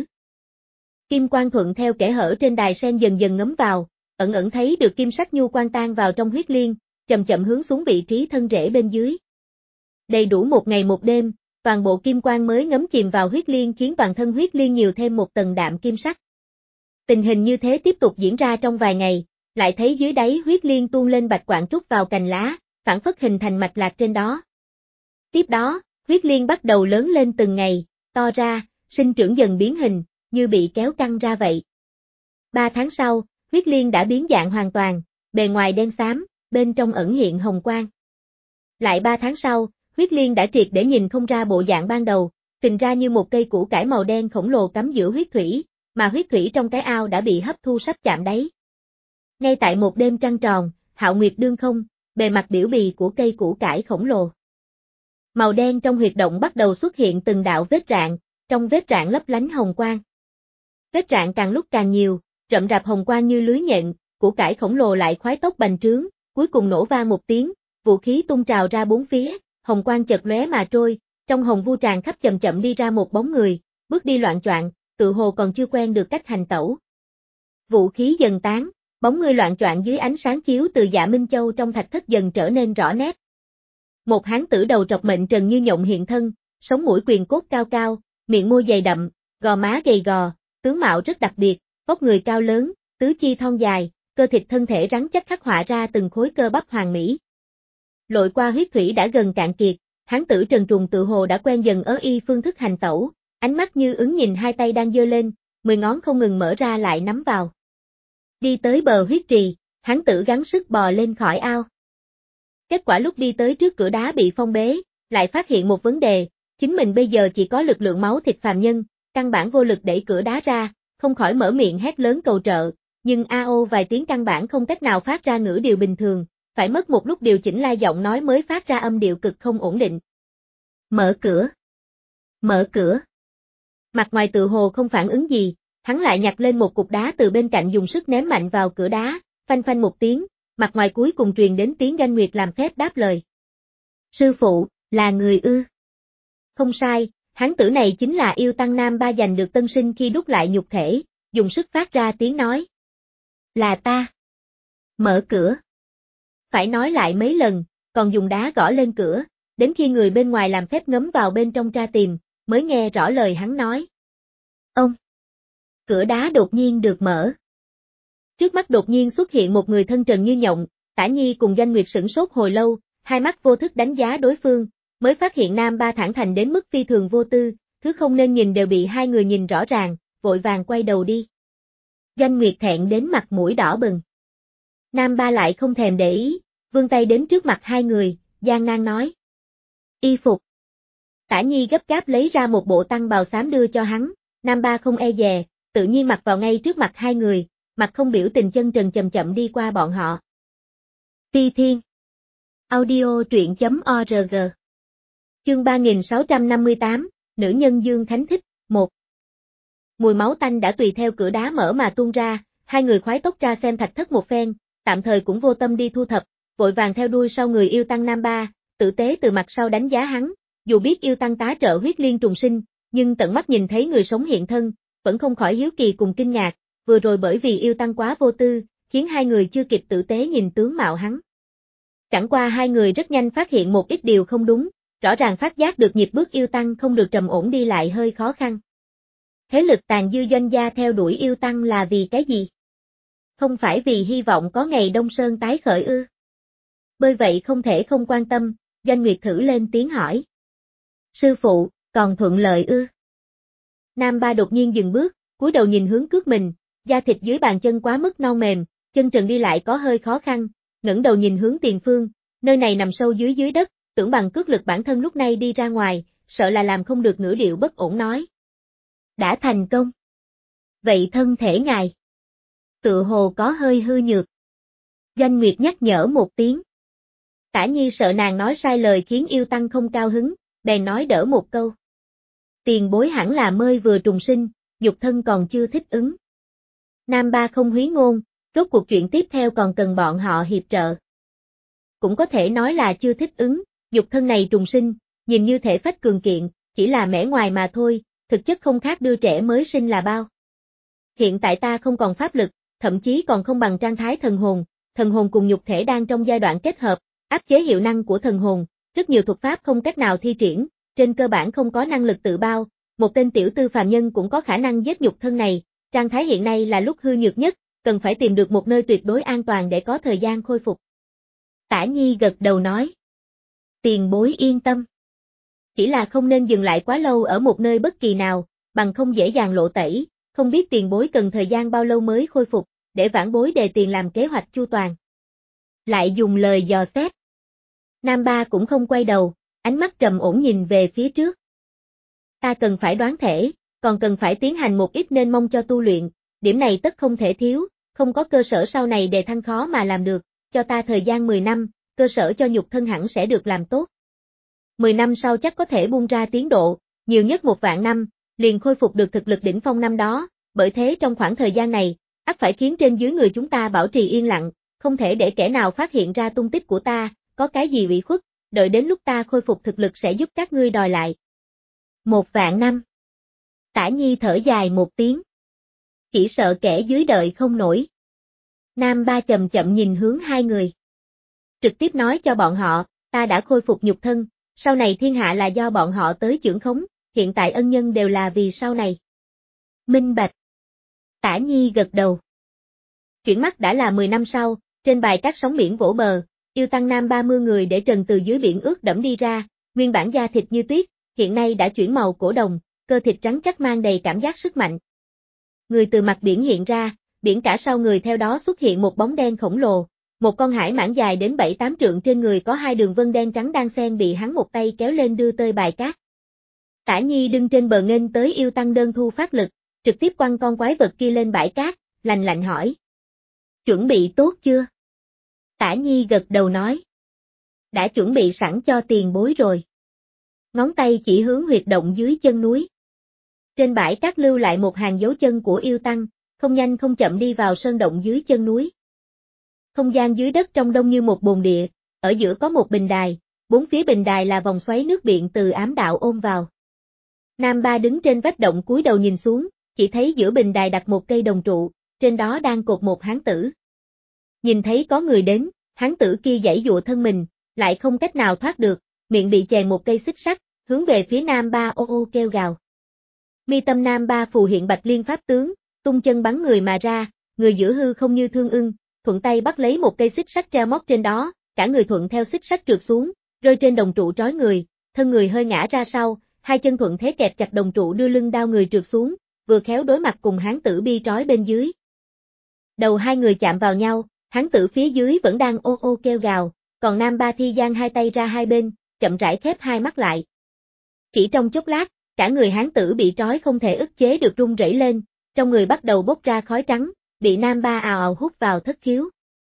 Kim quang thuận theo kẽ hở trên đài sen dần dần ngấm vào, ẩn ẩn thấy được kim sắc nhu quang tan vào trong huyết liên, chậm chậm hướng xuống vị trí thân rễ bên dưới. Đầy đủ một ngày một đêm, toàn bộ kim quang mới ngấm chìm vào huyết liên khiến toàn thân huyết liên nhiều thêm một tầng đạm kim sắc. Tình hình như thế tiếp tục diễn ra trong vài ngày, lại thấy dưới đáy huyết liên tuôn lên bạch quạng trút vào cành lá, phản phất hình thành mạch lạc trên đó. Tiếp đó, huyết liên bắt đầu lớn lên từng ngày, to ra, sinh trưởng dần biến hình, như bị kéo căng ra vậy. Ba tháng sau, huyết liên đã biến dạng hoàn toàn, bề ngoài đen xám, bên trong ẩn hiện hồng quang. Lại ba tháng sau, huyết liên đã triệt để nhìn không ra bộ dạng ban đầu, phình ra như một cây củ cải màu đen khổng lồ cắm giữa huyết thủy, mà huyết thủy trong cái ao đã bị hấp thu sắp chạm đáy. Ngay tại một đêm trăng tròn, hạo nguyệt đương không, bề mặt biểu bì của cây củ cải khổng lồ. Màu đen trong huyệt động bắt đầu xuất hiện từng đạo vết rạn, trong vết rạn lấp lánh hồng quang. Vết rạn càng lúc càng nhiều, rậm rạp hồng quang như lưới nhện, củ cải khổng lồ lại khoái tốc bành trướng, cuối cùng nổ vang một tiếng, vũ khí tung trào ra bốn phía, hồng quang chợt lóe mà trôi, trong hồng vu tràn khắp chậm chậm đi ra một bóng người, bước đi loạng choạng, tự hồ còn chưa quen được cách hành tẩu. Vũ khí dần tán, bóng người loạng choạng dưới ánh sáng chiếu từ Dạ Minh Châu trong thạch thất dần trở nên rõ nét. Một hán tử đầu trọc mệnh trần như nhộng hiện thân, sống mũi quyền cốt cao cao, miệng môi dày đậm, gò má gầy gò, tướng mạo rất đặc biệt, vóc người cao lớn, tứ chi thon dài, cơ thịt thân thể rắn chắc khắc họa ra từng khối cơ bắp hoàn mỹ. Lội qua huyết thủy đã gần cạn kiệt, hán tử trần truồng tự hồ đã quen dần ớ y phương thức hành tẩu, ánh mắt như ứng nhìn hai tay đang giơ lên, mười ngón không ngừng mở ra lại nắm vào. Đi tới bờ huyết trì, hán tử gắng sức bò lên khỏi ao. Kết quả lúc đi tới trước cửa đá bị phong bế, lại phát hiện một vấn đề, chính mình bây giờ chỉ có lực lượng máu thịt phàm nhân, căn bản vô lực đẩy cửa đá ra, không khỏi mở miệng hét lớn cầu trợ, nhưng a ô vài tiếng căn bản không cách nào phát ra ngữ điệu bình thường, phải mất một lúc điều chỉnh lai giọng nói mới phát ra âm điệu cực không ổn định. Mở cửa. Mở cửa. Mặt ngoài tự hồ không phản ứng gì, hắn lại nhặt lên một cục đá từ bên cạnh dùng sức ném mạnh vào cửa đá, phanh phanh một tiếng, mặt ngoài cuối cùng truyền đến tiếng Doanh Nguyệt làm phép đáp lời. Sư phụ, là người ư? Không sai, hán tử này chính là yêu tăng Nam Ba giành được tân sinh khi đúc lại nhục thể, dùng sức phát ra tiếng nói. Là ta. Mở cửa. Phải nói lại mấy lần, còn dùng đá gõ lên cửa, đến khi người bên ngoài làm phép ngấm vào bên trong tra tìm, mới nghe rõ lời hắn nói. Ông! Cửa đá đột nhiên được mở. Trước mắt đột nhiên xuất hiện một người thân trần như nhộng, Tả Nhi cùng Doanh Nguyệt sửng sốt hồi lâu, hai mắt vô thức đánh giá đối phương, mới phát hiện Nam Ba thẳng thành đến mức phi thường vô tư, thứ không nên nhìn đều bị hai người nhìn rõ ràng, vội vàng quay đầu đi. Doanh Nguyệt thẹn đến mặt mũi đỏ bừng. Nam Ba lại không thèm để ý, vươn tay đến trước mặt hai người, gian nan nói. Y phục. Tả Nhi gấp gáp lấy ra một bộ tăng bào xám đưa cho hắn, Nam Ba không e dè, tự nhiên mặc vào ngay trước mặt hai người, mặt không biểu tình chân trần chậm chậm đi qua bọn họ. Phi Thiên. Audio truyện chấm org. Chương ba nghìn sáu trăm năm mươi tám, Nữ nhân Dương Khánh thích, một. Mùi máu tanh đã tùy theo cửa đá mở mà tuôn ra, hai người khoái tốc ra xem thạch thất một phen, tạm thời cũng vô tâm đi thu thập, vội vàng theo đuôi sau người yêu tăng Nam Ba, tử tế từ mặt sau đánh giá hắn, dù biết yêu tăng tá trợ huyết liên trùng sinh, nhưng tận mắt nhìn thấy người sống hiện thân, vẫn không khỏi hiếu kỳ cùng kinh ngạc, vừa rồi bởi vì yêu tăng quá vô tư, khiến hai người chưa kịp tử tế nhìn tướng mạo hắn. Chẳng qua hai người rất nhanh phát hiện một ít điều không đúng, rõ ràng phát giác được nhịp bước yêu tăng không được trầm ổn đi lại hơi khó khăn. Thế lực tàn dư doanh gia theo đuổi yêu tăng là vì cái gì? Không phải vì hy vọng có ngày Đông Sơn tái khởi ư? Bởi vậy không thể không quan tâm, Doanh Nguyệt thử lên tiếng hỏi. Sư phụ, còn thuận lợi ư? Nam Ba đột nhiên dừng bước, cúi đầu nhìn hướng cước mình, da thịt dưới bàn chân quá mức non mềm, chân trần đi lại có hơi khó khăn, ngẩng đầu nhìn hướng tiền phương, nơi này nằm sâu dưới dưới đất, tưởng bằng cước lực bản thân lúc này đi ra ngoài, sợ là làm không được ngữ điệu bất ổn nói. Đã thành công. Vậy thân thể ngài? Tự hồ có hơi hư nhược. Doanh Nguyệt nhắc nhở một tiếng. Tả Nhi sợ nàng nói sai lời khiến yêu tăng không cao hứng, bèn nói đỡ một câu. Tiền bối hẳn là mới vừa trùng sinh, nhục thân còn chưa thích ứng. Nam Ba không húy ngôn, rốt cuộc chuyện tiếp theo còn cần bọn họ hiệp trợ. Cũng có thể nói là chưa thích ứng, nhục thân này trùng sinh, nhìn như thể phách cường kiện, chỉ là mẻ ngoài mà thôi, thực chất không khác đứa trẻ mới sinh là bao. Hiện tại ta không còn pháp lực, thậm chí còn không bằng trạng thái thần hồn, thần hồn cùng nhục thể đang trong giai đoạn kết hợp, áp chế hiệu năng của thần hồn, rất nhiều thuật pháp không cách nào thi triển, trên cơ bản không có năng lực tự bao, một tên tiểu tư phàm nhân cũng có khả năng giết nhục thân này, trạng thái hiện nay là lúc hư nhược nhất, cần phải tìm được một nơi tuyệt đối an toàn để có thời gian khôi phục. Tả Nhi gật đầu nói. Tiền bối yên tâm. Chỉ là không nên dừng lại quá lâu ở một nơi bất kỳ nào, bằng không dễ dàng lộ tẩy, không biết tiền bối cần thời gian bao lâu mới khôi phục, để vãn bối đề tiền làm kế hoạch chu toàn. Lại dùng lời dò xét. Nam Ba cũng không quay đầu, ánh mắt trầm ổn nhìn về phía trước. Ta cần phải đoán thể, còn cần phải tiến hành một ít nên mong cho tu luyện, điểm này tất không thể thiếu, không có cơ sở sau này đề thăng khó mà làm được, cho ta thời gian mười năm, cơ sở cho nhục thân hẳn sẽ được làm tốt. mười năm sau chắc có thể buông ra tiến độ, nhiều nhất một vạn năm, liền khôi phục được thực lực đỉnh phong năm đó, bởi thế trong khoảng thời gian này, ắt phải khiến trên dưới người chúng ta bảo trì yên lặng, không thể để kẻ nào phát hiện ra tung tích của ta, có cái gì ủy khuất, đợi đến lúc ta khôi phục thực lực sẽ giúp các ngươi đòi lại. Một vạn năm. Tả Nhi thở dài một tiếng. Chỉ sợ kẻ dưới đợi không nổi. Nam Ba chậm chậm nhìn hướng hai người. Trực tiếp nói cho bọn họ, ta đã khôi phục nhục thân, sau này thiên hạ là do bọn họ tới chưởng khống, hiện tại ân nhân đều là vì sau này. Minh bạch. Tả Nhi gật đầu. Chuyển mắt đã là mười năm sau, trên bãi cát sóng biển vỗ bờ, yêu tăng nam ba mươi người để trần từ dưới biển ướt đẫm đi ra, nguyên bản da thịt như tuyết, hiện nay đã chuyển màu cổ đồng, cơ thịt trắng chắc mang đầy cảm giác sức mạnh. Người từ mặt biển hiện ra, biển cả sau người theo đó xuất hiện một bóng đen khổng lồ, một con hải mãng dài đến bảy tám trượng trên người có hai đường vân đen trắng đan xen bị hắn một tay kéo lên đưa tơi bãi cát. Tả Nhi đứng trên bờ nghênh tới yêu tăng đơn thu phát lực, trực tiếp quăng con quái vật kia lên bãi cát, lạnh lạnh hỏi. Chuẩn bị tốt chưa? Tả Nhi gật đầu nói. Đã chuẩn bị sẵn cho tiền bối rồi. Ngón tay chỉ hướng huyệt động dưới chân núi. Trên bãi cát lưu lại một hàng dấu chân của yêu tăng, không nhanh không chậm đi vào sơn động dưới chân núi. Không gian dưới đất trông đông như một bồn địa, ở giữa có một bình đài, bốn phía bình đài là vòng xoáy nước biển từ ám đạo ôm vào. Nam Ba đứng trên vách động cúi đầu nhìn xuống, chỉ thấy giữa bình đài đặt một cây đồng trụ, trên đó đang cột một hán tử. Nhìn thấy có người đến, hán tử kia giãy giụa thân mình, lại không cách nào thoát được, miệng bị chèn một cây xích sắt, hướng về phía Nam Ba ô ô kêu gào. Mi tâm Nam Ba phù hiện bạch liên pháp tướng, tung chân bắn người mà ra, người giữa hư không như thương ưng, thuận tay bắt lấy một cây xích sắt treo móc trên đó, cả người thuận theo xích sắt trượt xuống, rơi trên đồng trụ trói người, thân người hơi ngã ra sau, hai chân thuận thế kẹp chặt đồng trụ đưa lưng đao người trượt xuống, vừa khéo đối mặt cùng hán tử bi trói bên dưới. Đầu hai người chạm vào nhau, hán tử phía dưới vẫn đang ô ô kêu gào, còn Nam Ba thi giang hai tay ra hai bên, chậm rãi khép hai mắt lại. Chỉ trong chốc lát, cả người hán tử bị trói không thể ức chế được run rẩy lên, trong người bắt đầu bốc ra khói trắng, bị Nam Ba ào ào hút vào thất khiếu.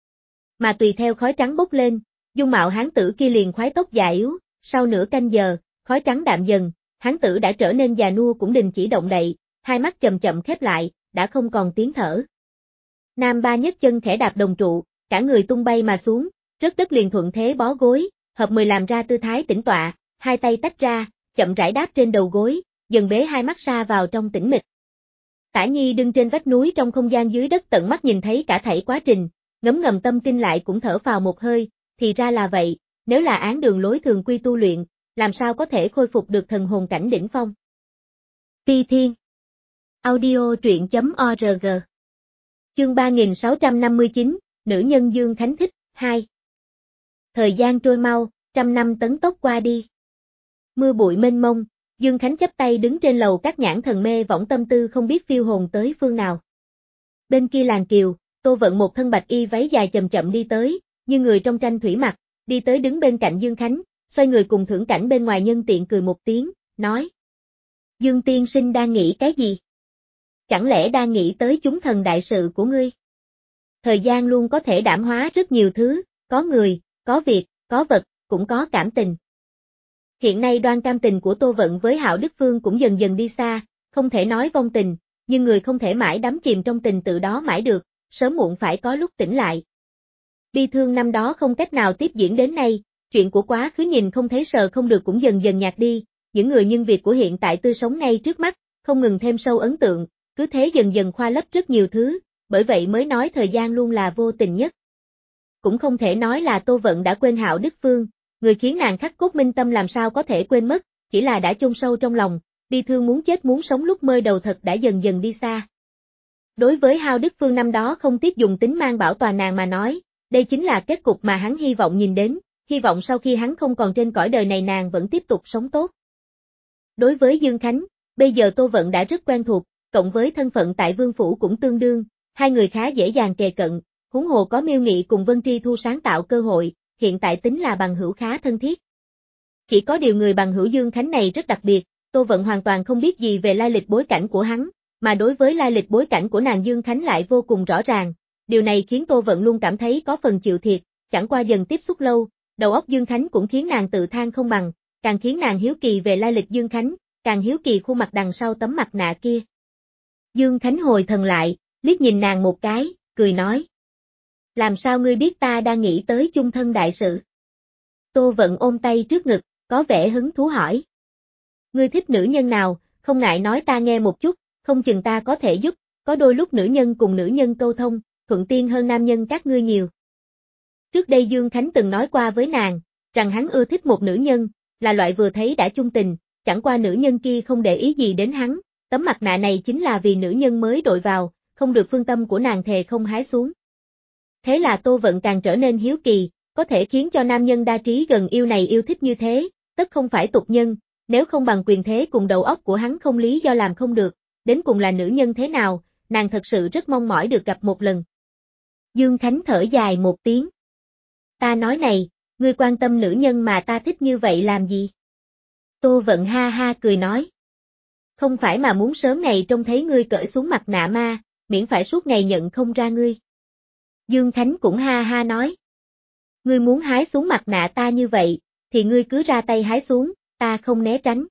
Mà tùy theo khói trắng bốc lên, dung mạo hán tử kia liền khoái tốc già yếu, sau nửa canh giờ, khói trắng đạm dần, hán tử đã trở nên già nua cũng đình chỉ động đậy, hai mắt chậm chậm khép lại, đã không còn tiếng thở. Nam Ba nhấc chân khẽ đạp đồng trụ, cả người tung bay mà xuống, rớt đất liền thuận thế bó gối, hợp mười làm ra tư thái tĩnh tọa, hai tay tách ra, chậm rãi đáp trên đầu gối, dần bế hai mắt sa vào trong tĩnh mịch. Tả Nhi đứng trên vách núi trong không gian dưới đất tận mắt nhìn thấy cả thảy quá trình, ngấm ngầm tâm kinh lại cũng thở phào một hơi, thì ra là vậy, nếu là án đường lối thường quy tu luyện, làm sao có thể khôi phục được thần hồn cảnh đỉnh phong. Ti Thiên Audio truyện chấm org Chương ba nghìn sáu trăm năm mươi chín, Nữ nhân Dương Khánh thích, hai. Thời gian trôi mau, trăm năm tấn tốc qua đi. Mưa bụi mênh mông, Dương Khánh chắp tay đứng trên lầu các nhãn thần mê võng tâm tư không biết phiêu hồn tới phương nào. Bên kia làng Kiều, Tô Vận một thân bạch y váy dài chậm chậm đi tới, như người trong tranh thủy mặc, đi tới đứng bên cạnh Dương Khánh, xoay người cùng thưởng cảnh bên ngoài nhân tiện cười một tiếng, nói. Dương tiên sinh đang nghĩ cái gì? Chẳng lẽ đang nghĩ tới chúng thần đại sự của ngươi? Thời gian luôn có thể đảm hóa rất nhiều thứ, có người, có việc, có vật, cũng có cảm tình. Hiện nay đoan cam tình của Tô Vận với Hạo Đức Phương cũng dần dần đi xa, không thể nói vong tình, nhưng người không thể mãi đắm chìm trong tình tự đó mãi được, sớm muộn phải có lúc tỉnh lại. Bi thương năm đó không cách nào tiếp diễn đến nay, chuyện của quá khứ nhìn không thấy sờ không được cũng dần dần nhạt đi, những người nhân việc của hiện tại tươi sống ngay trước mắt, không ngừng thêm sâu ấn tượng, cứ thế dần dần khoa lấp rất nhiều thứ, bởi vậy mới nói thời gian luôn là vô tình nhất. Cũng không thể nói là Tô Vận đã quên Hạo Đức Phương, người khiến nàng khắc cốt minh tâm làm sao có thể quên mất, chỉ là đã chôn sâu trong lòng, bi thương muốn chết muốn sống lúc mơ đầu thật đã dần dần đi xa. Đối với Hạo Đức Phương năm đó không tiếc dùng tính mang bảo tòa nàng mà nói, đây chính là kết cục mà hắn hy vọng nhìn đến, hy vọng sau khi hắn không còn trên cõi đời này nàng vẫn tiếp tục sống tốt. Đối với Dương Khánh, bây giờ Tô Vận đã rất quen thuộc, cộng với thân phận tại Vương Phủ cũng tương đương, hai người khá dễ dàng kề cận, huống hồ có Miêu Nghị cùng Vân Tri Thu sáng tạo cơ hội, hiện tại tính là bằng hữu khá thân thiết. Chỉ có điều người bằng hữu Dương Khánh này rất đặc biệt, Tô Vận hoàn toàn không biết gì về lai lịch bối cảnh của hắn, mà đối với lai lịch bối cảnh của nàng Dương Khánh lại vô cùng rõ ràng, điều này khiến Tô Vận luôn cảm thấy có phần chịu thiệt, chẳng qua dần tiếp xúc lâu, đầu óc Dương Khánh cũng khiến nàng tự than không bằng, càng khiến nàng hiếu kỳ về lai lịch Dương Khánh, càng hiếu kỳ khuôn mặt đằng sau tấm mặt nạ kia. Dương Khánh hồi thần lại, liếc nhìn nàng một cái, cười nói. Làm sao ngươi biết ta đang nghĩ tới chung thân đại sự? Tô Vận ôm tay trước ngực, có vẻ hứng thú hỏi. Ngươi thích nữ nhân nào, không ngại nói ta nghe một chút, không chừng ta có thể giúp, có đôi lúc nữ nhân cùng nữ nhân câu thông, thuận tiên hơn nam nhân các ngươi nhiều. Trước đây Dương Khánh từng nói qua với nàng, rằng hắn ưa thích một nữ nhân, là loại vừa thấy đã chung tình, chẳng qua nữ nhân kia không để ý gì đến hắn, tấm mặt nạ này chính là vì nữ nhân mới đội vào, không được phương tâm của nàng thề không hái xuống. Thế là Tô Vận càng trở nên hiếu kỳ, có thể khiến cho nam nhân đa trí gần yêu này yêu thích như thế, tất không phải tục nhân, nếu không bằng quyền thế cùng đầu óc của hắn không lý do làm không được, đến cùng là nữ nhân thế nào, nàng thật sự rất mong mỏi được gặp một lần. Dương Khánh thở dài một tiếng. Ta nói này, ngươi quan tâm nữ nhân mà ta thích như vậy làm gì? Tô Vận ha ha cười nói. Không phải mà muốn sớm ngày trông thấy ngươi cởi xuống mặt nạ ma, miễn phải suốt ngày nhận không ra ngươi. Dương Khánh cũng ha ha nói. Ngươi muốn hái xuống mặt nạ ta như vậy, thì ngươi cứ ra tay hái xuống, ta không né tránh.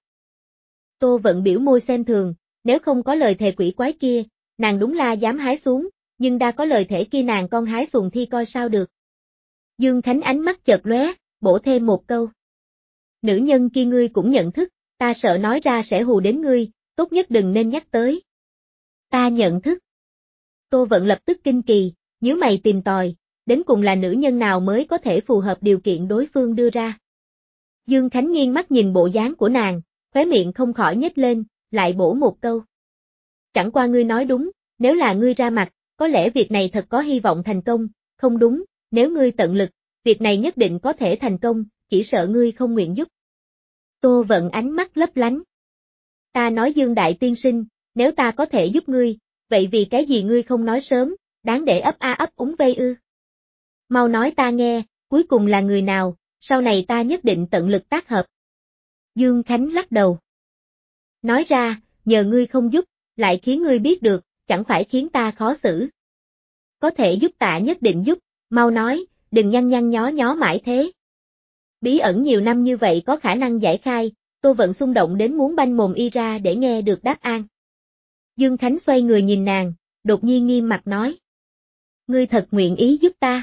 Tô Vận biểu môi xem thường, nếu không có lời thề quỷ quái kia, nàng đúng là dám hái xuống, nhưng đã có lời thể kia nàng con hái xuồng thi coi sao được. Dương Khánh ánh mắt chợt lóe, bổ thêm một câu. Nữ nhân kia ngươi cũng nhận thức, ta sợ nói ra sẽ hù đến ngươi, tốt nhất đừng nên nhắc tới. Ta nhận thức. Tô Vận lập tức kinh kỳ, nhíu mày tìm tòi, đến cùng là nữ nhân nào mới có thể phù hợp điều kiện đối phương đưa ra. Dương Khánh nghiêng mắt nhìn bộ dáng của nàng, khóe miệng không khỏi nhếch lên, lại bổ một câu. Chẳng qua ngươi nói đúng, nếu là ngươi ra mặt, có lẽ việc này thật có hy vọng thành công, không đúng, nếu ngươi tận lực, việc này nhất định có thể thành công, chỉ sợ ngươi không nguyện giúp. Tô Vận ánh mắt lấp lánh. Ta nói Dương Đại Tiên Sinh, nếu ta có thể giúp ngươi, vậy vì cái gì ngươi không nói sớm, đáng để ấp a ấp úng vây ư? Mau nói ta nghe, cuối cùng là người nào, sau này ta nhất định tận lực tác hợp. Dương Khánh lắc đầu. Nói ra, nhờ ngươi không giúp, lại khiến ngươi biết được, chẳng phải khiến ta khó xử. Có thể giúp ta nhất định giúp, mau nói, đừng nhăn nhăn nhó nhó mãi thế. Bí ẩn nhiều năm như vậy có khả năng giải khai, Tô Vận xung động đến muốn banh mồm y ra để nghe được đáp án. Dương Khánh xoay người nhìn nàng, đột nhiên nghiêm mặt nói. Ngươi thật nguyện ý giúp ta.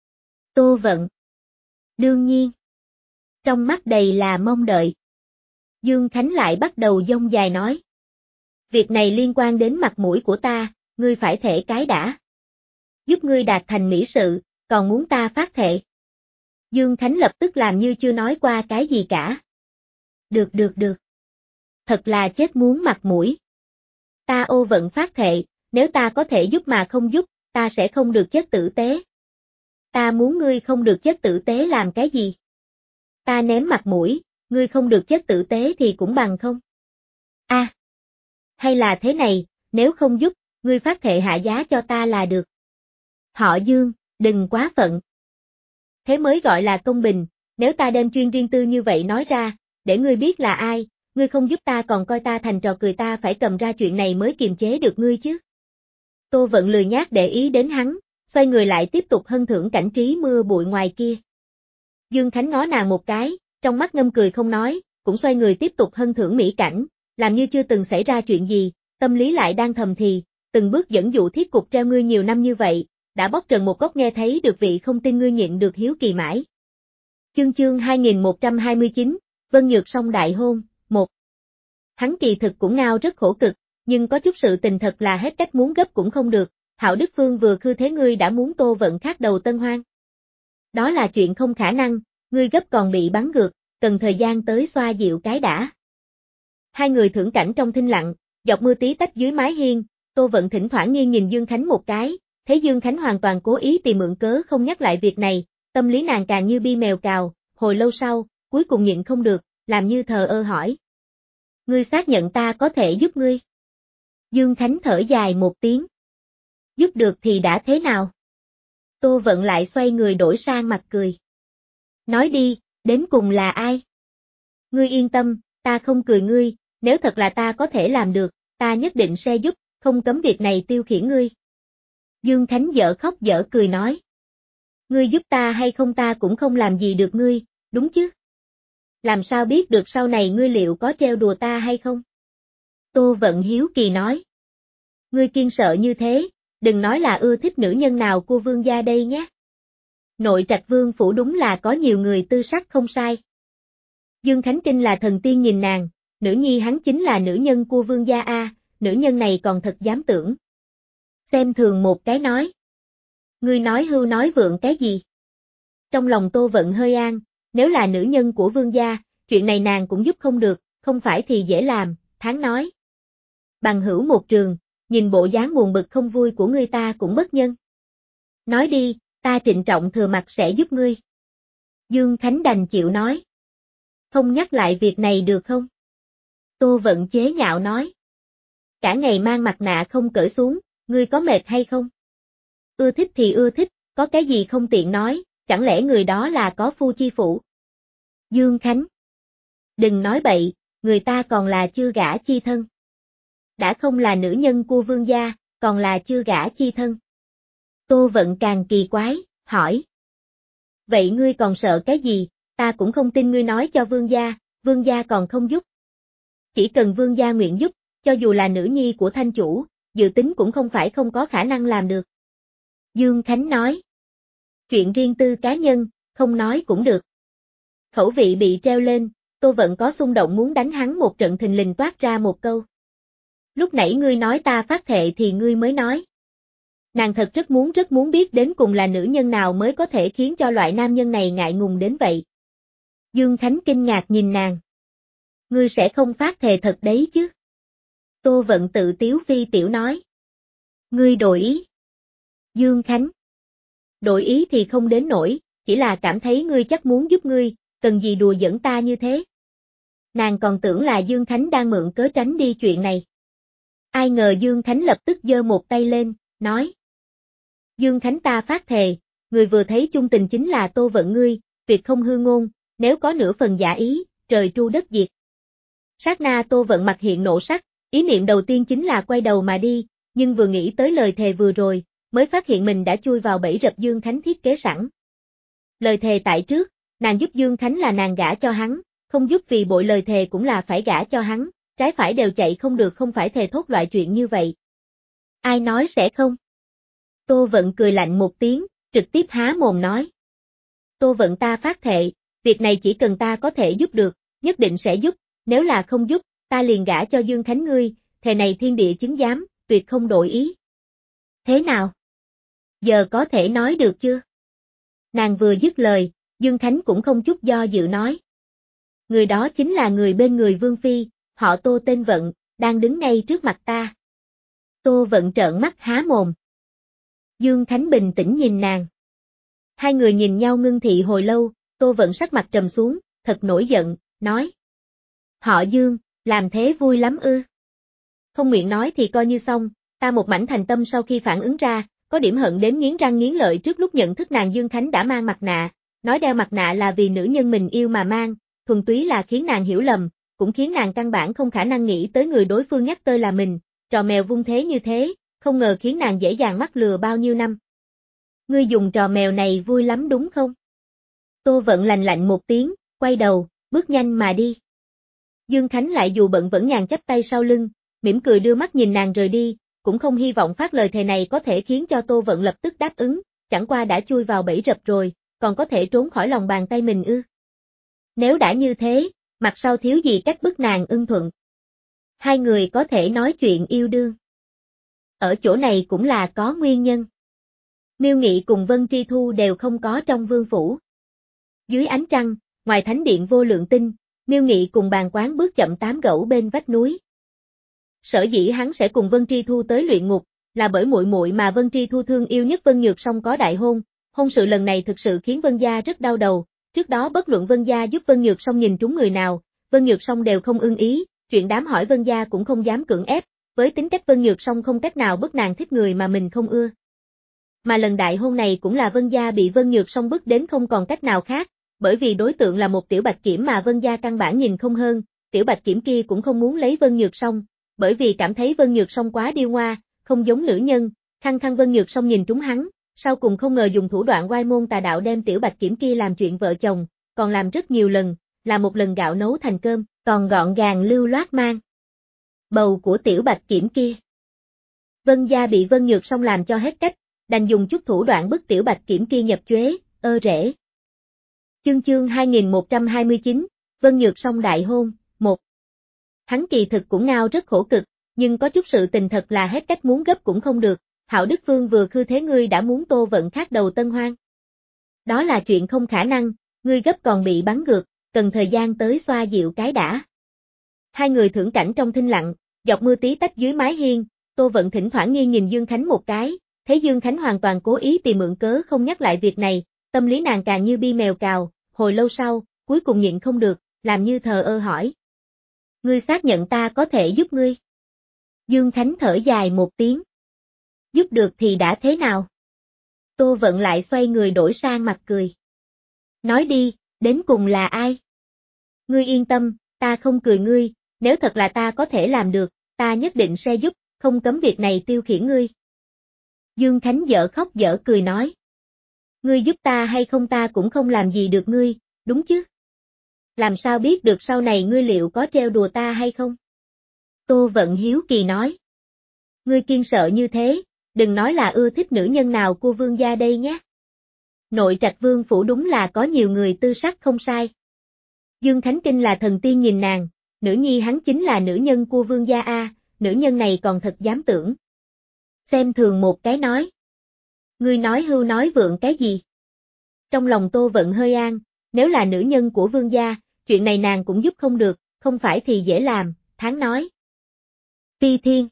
Tô Vận. Đương nhiên. Trong mắt đầy là mong đợi. Dương Khánh lại bắt đầu dông dài nói. Việc này liên quan đến mặt mũi của ta, ngươi phải thể cái đã. Giúp ngươi đạt thành mỹ sự, còn muốn ta phát thệ. Dương Khánh lập tức làm như chưa nói qua cái gì cả. Được được được. Thật là chết muốn mặt mũi. Ta Ô Vận phát thệ, nếu ta có thể giúp mà không giúp, ta sẽ không được chất tử tế. Ta muốn ngươi không được chất tử tế làm cái gì? Ta ném mặt mũi, ngươi không được chất tử tế thì cũng bằng không? A, à, hay là thế này, nếu không giúp, ngươi phát thệ hạ giá cho ta là được. Họ Dương, đừng quá phận. Thế mới gọi là công bình, nếu ta đem chuyên riêng tư như vậy nói ra, để ngươi biết là ai, ngươi không giúp ta còn coi ta thành trò cười, ta phải cầm ra chuyện này mới kiềm chế được ngươi chứ. Tô Vận lười nhác để ý đến hắn, xoay người lại tiếp tục hân thưởng cảnh trí mưa bụi ngoài kia. Dương Khánh ngó nàng một cái, trong mắt ngâm cười không nói, cũng xoay người tiếp tục hân thưởng mỹ cảnh, làm như chưa từng xảy ra chuyện gì, tâm lý lại đang thầm thì, từng bước dẫn dụ thiết cục treo ngươi nhiều năm như vậy, đã bóc trần một góc nghe thấy được vị không tin ngươi nhịn được hiếu kỳ mãi. Chương chương hai nghìn một trăm hai mươi chín, Vân Nhược Song đại hôn, một. Hắn kỳ thực cũng ngao rất khổ cực, nhưng có chút sự tình thật là hết cách muốn gấp cũng không được, Hạo Đức Phương vừa khư thế ngươi đã muốn Tô Vận khát đầu tân hoan. Đó là chuyện không khả năng, ngươi gấp còn bị bắn gượt, cần thời gian tới xoa dịu cái đã. Hai người thưởng cảnh trong thinh lặng, dọc mưa tí tách dưới mái hiên, Tô Vận thỉnh thoảng nghiêng nhìn Dương Khánh một cái, thấy Dương Khánh hoàn toàn cố ý tìm mượn cớ không nhắc lại việc này, tâm lý nàng càng như bi mèo cào, hồi lâu sau, cuối cùng nhịn không được, làm như thờ ơ hỏi. Ngươi xác nhận ta có thể giúp ngươi? Dương Khánh thở dài một tiếng. Giúp được thì đã thế nào? Tô Vận lại xoay người đổi sang mặt cười. Nói đi, đến cùng là ai? Ngươi yên tâm, ta không cười ngươi, nếu thật là ta có thể làm được, ta nhất định sẽ giúp, không cấm việc này tiêu khiển ngươi. Dương Khánh dở khóc dở cười nói. Ngươi giúp ta hay không ta cũng không làm gì được ngươi, đúng chứ? Làm sao biết được sau này ngươi liệu có trêu đùa ta hay không? Tô Vận hiếu kỳ nói. Ngươi kiên sợ như thế, đừng nói là ưa thích nữ nhân nào của vương gia đây nhé. Nội trạch vương phủ đúng là có nhiều người tư sắc không sai. Dương Khánh Kinh là thần tiên nhìn nàng, nữ nhi hắn chính là nữ nhân của vương gia a, nữ nhân này còn thật dám tưởng. Xem thường một cái nói. Ngươi nói hưu nói vượng cái gì? Trong lòng Tô Vận hơi an, nếu là nữ nhân của vương gia, chuyện này nàng cũng giúp không được, không phải thì dễ làm, tháng nói. Bằng hữu một trường, nhìn bộ dáng buồn bực không vui của ngươi ta cũng bất nhân. Nói đi, ta trịnh trọng thừa mặt sẽ giúp ngươi. Dương Khánh đành chịu nói. Không nhắc lại việc này được không? Tô Vận chế nhạo nói. Cả ngày mang mặt nạ không cởi xuống, ngươi có mệt hay không? Ưa thích thì ưa thích, có cái gì không tiện nói, chẳng lẽ người đó là có phu chi phụ? Dương Khánh. Đừng nói bậy, người ta còn là chưa gả chi thân. Đã không là nữ nhân của vương gia, còn là chưa gả chi thân. Tô Vận càng kỳ quái, hỏi. Vậy ngươi còn sợ cái gì, ta cũng không tin ngươi nói cho vương gia, vương gia còn không giúp. Chỉ cần vương gia nguyện giúp, cho dù là nữ nhi của thanh chủ, dự tính cũng không phải không có khả năng làm được. Dương Khánh nói. Chuyện riêng tư cá nhân, không nói cũng được. Khẩu vị bị treo lên, Tô Vận có xung động muốn đánh hắn một trận thình lình toát ra một câu. Lúc nãy ngươi nói ta phát thệ thì ngươi mới nói. Nàng thật rất muốn rất muốn biết đến cùng là nữ nhân nào mới có thể khiến cho loại nam nhân này ngại ngùng đến vậy. Dương Khánh kinh ngạc nhìn nàng. Ngươi sẽ không phát thề thật đấy chứ? Tô Vận tự tiếu phi tiểu nói. Ngươi đổi ý. Dương Khánh. Đổi ý thì không đến nổi, chỉ là cảm thấy ngươi chắc muốn giúp ngươi, cần gì đùa giỡn ta như thế. Nàng còn tưởng là Dương Khánh đang mượn cớ tránh đi chuyện này. Ai ngờ Dương Khánh lập tức giơ một tay lên, nói. Dương Khánh ta phát thề, người vừa thấy chung tình chính là Tô Vận ngươi, việc không hư ngôn, nếu có nửa phần giả ý, trời tru đất diệt. Sát na Tô Vận mặt hiện nộ sắc, ý niệm đầu tiên chính là quay đầu mà đi, nhưng vừa nghĩ tới lời thề vừa rồi, mới phát hiện mình đã chui vào bẫy rập Dương Khánh thiết kế sẵn. Lời thề tại trước, nàng giúp Dương Khánh là nàng gả cho hắn, không giúp vì bội lời thề cũng là phải gả cho hắn, trái phải đều chạy không được không phải thề thốt loại chuyện như vậy. Ai nói sẽ không? Tô Vận cười lạnh một tiếng, trực tiếp há mồm nói. Tô Vận ta phát thệ, việc này chỉ cần ta có thể giúp được, nhất định sẽ giúp, nếu là không giúp, ta liền gả cho Dương Khánh ngươi, thề này thiên địa chứng giám, tuyệt không đổi ý. Thế nào? Giờ có thể nói được chưa? Nàng vừa dứt lời, Dương Khánh cũng không chút do dự nói. Người đó chính là người bên người Vương Phi, họ Tô tên Vận, đang đứng ngay trước mặt ta. Tô Vận trợn mắt há mồm. Dương Khánh bình tĩnh nhìn nàng. Hai người nhìn nhau ngưng thị hồi lâu, Tô Vận sắc mặt trầm xuống, thật nổi giận, nói. Họ Dương, làm thế vui lắm ư. Không miệng nói thì coi như xong, ta một mảnh thành tâm sau khi phản ứng ra, có điểm hận đến nghiến răng nghiến lợi trước lúc nhận thức nàng Dương Khánh đã mang mặt nạ, nói đeo mặt nạ là vì nữ nhân mình yêu mà mang, thuần túy là khiến nàng hiểu lầm, cũng khiến nàng căn bản không khả năng nghĩ tới người đối phương nhắc tới là mình, trò mèo vung thế như thế, không ngờ khiến nàng dễ dàng mắc lừa bao nhiêu năm. Ngươi dùng trò mèo này vui lắm đúng không? Tô Vận lạnh lạnh một tiếng, quay đầu, bước nhanh mà đi. Dương Khánh lại dù bận vẫn nhàn chắp tay sau lưng, mỉm cười đưa mắt nhìn nàng rời đi, cũng không hy vọng phát lời thề này có thể khiến cho Tô Vận lập tức đáp ứng, chẳng qua đã chui vào bẫy rập rồi, còn có thể trốn khỏi lòng bàn tay mình ư. Nếu đã như thế, mặt sau thiếu gì cách bức nàng ưng thuận. Hai người có thể nói chuyện yêu đương. Ở chỗ này cũng là có nguyên nhân. Miêu Nghị cùng Vân Tri Thu đều không có trong vương phủ. Dưới ánh trăng, ngoài thánh điện vô lượng tinh, Miêu Nghị cùng bàn quán bước chậm tám gẫu bên vách núi. Sở dĩ hắn sẽ cùng Vân Tri Thu tới luyện ngục, là bởi muội muội mà Vân Tri Thu thương yêu nhất Vân Nhược Song có đại hôn, hôn sự lần này thực sự khiến Vân gia rất đau đầu, trước đó bất luận Vân gia giúp Vân Nhược Song nhìn trúng người nào, Vân Nhược Song đều không ưng ý, chuyện đám hỏi Vân gia cũng không dám cưỡng ép, với tính cách Vân Nhược Song không cách nào bức nàng thích người mà mình không ưa. Mà lần đại hôn này cũng là Vân gia bị Vân Nhược Song bức đến không còn cách nào khác, bởi vì đối tượng là một tiểu bạch kiểm mà Vân gia căn bản nhìn không hơn, tiểu bạch kiểm kia cũng không muốn lấy Vân Nhược Song, bởi vì cảm thấy Vân Nhược Song quá điêu ngoa, không giống nữ nhân, khăng khăng Vân Nhược Song nhìn trúng hắn, sau cùng không ngờ dùng thủ đoạn oai môn tà đạo đem tiểu bạch kiểm kia làm chuyện vợ chồng, còn làm rất nhiều lần, là một lần gạo nấu thành cơm, còn gọn gàng lưu loát mang bầu của tiểu bạch kiểm kia. Vân gia bị Vân Nhược Song làm cho hết cách, đành dùng chút thủ đoạn bức tiểu bạch kiểm kia nhập chuế, ơ rễ. Chương chương hai nghìn một trăm hai mươi chín, Vân Nhược Song đại hôn, một. Hắn kỳ thực cũng ngao rất khổ cực, nhưng có chút sự tình thật là hết cách muốn gấp cũng không được, Hạo Đức Phương vừa khư thế ngươi đã muốn Tô Vận khác đầu tân hoang. Đó là chuyện không khả năng, ngươi gấp còn bị bắn gược, cần thời gian tới xoa dịu cái đã. Hai người thưởng cảnh trong thinh lặng, Dọc mưa tí tách dưới mái hiên, Tô Vận thỉnh thoảng nghiêng nhìn Dương Khánh một cái, thấy Dương Khánh hoàn toàn cố ý tìm mượn cớ không nhắc lại việc này, tâm lý nàng càng như bi mèo cào, hồi lâu sau, cuối cùng nhịn không được, làm như thờ ơ hỏi. Ngươi xác nhận ta có thể giúp ngươi. Dương Khánh thở dài một tiếng. Giúp được thì đã thế nào? Tô Vận lại xoay người đổi sang mặt cười. Nói đi, đến cùng là ai? Ngươi yên tâm, ta không cười ngươi, nếu thật là ta có thể làm được, ta nhất định sẽ giúp, không cấm việc này tiêu khiển ngươi. Dương Khánh dở khóc dở cười nói. Ngươi giúp ta hay không ta cũng không làm gì được ngươi, đúng chứ? Làm sao biết được sau này ngươi liệu có trêu đùa ta hay không? Tô Vận hiếu kỳ nói. Ngươi kiên sợ như thế, đừng nói là ưa thích nữ nhân nào của vương gia đây nhé. Nội trạch vương phủ đúng là có nhiều người tư sắc không sai. Dương Khánh Kinh là thần tiên nhìn nàng, nữ nhi hắn chính là nữ nhân của vương gia a, nữ nhân này còn thật dám tưởng. Xem thường một cái nói. Ngươi nói hưu nói vượng cái gì? Trong lòng Tô Vận hơi an, nếu là nữ nhân của vương gia, chuyện này nàng cũng giúp không được, không phải thì dễ làm, tháng nói. Phi Thiên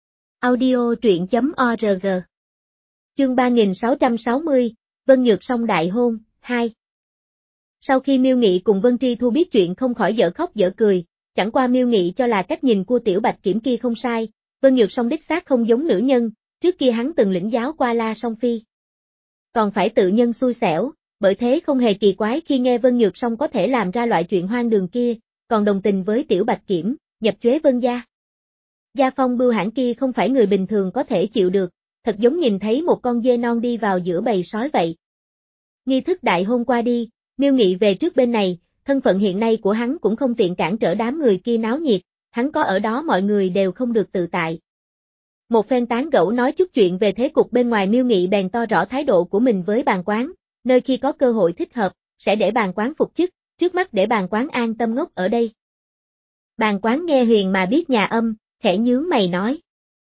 Audio truyện chấm org Chương ba nghìn sáu trăm sáu mươi, Vân Nhược Song đại hôn, hai. Sau khi Miêu Nghị cùng Vân Tri Thu biết chuyện không khỏi dở khóc dở cười, chẳng qua Miêu Nghị cho là cách nhìn của Tiểu Bạch Kiểm kia không sai, Vân Nhược Song đích xác không giống nữ nhân, trước kia hắn từng lĩnh giáo qua La Song Phi. Còn phải tự nhân xui xẻo, bởi thế không hề kỳ quái khi nghe Vân Nhược Song có thể làm ra loại chuyện hoang đường kia, còn đồng tình với Tiểu Bạch Kiểm, nhập chế Vân gia. Gia phong bưu hãn kia không phải người bình thường có thể chịu được, thật giống nhìn thấy một con dê non đi vào giữa bầy sói vậy. Nghi thức đại hôn qua đi, Miêu Nghị về trước bên này, thân phận hiện nay của hắn cũng không tiện cản trở đám người kia náo nhiệt, hắn có ở đó mọi người đều không được tự tại. Một phen tán gẫu nói chút chuyện về thế cục bên ngoài, Miêu Nghị bèn to rõ thái độ của mình với Bàn Quán, nơi khi có cơ hội thích hợp, sẽ để Bàn Quán phục chức, trước mắt để Bàn Quán an tâm ngốc ở đây. Bàn Quán nghe Huyền mà biết nhà âm, khẽ nhướng mày nói.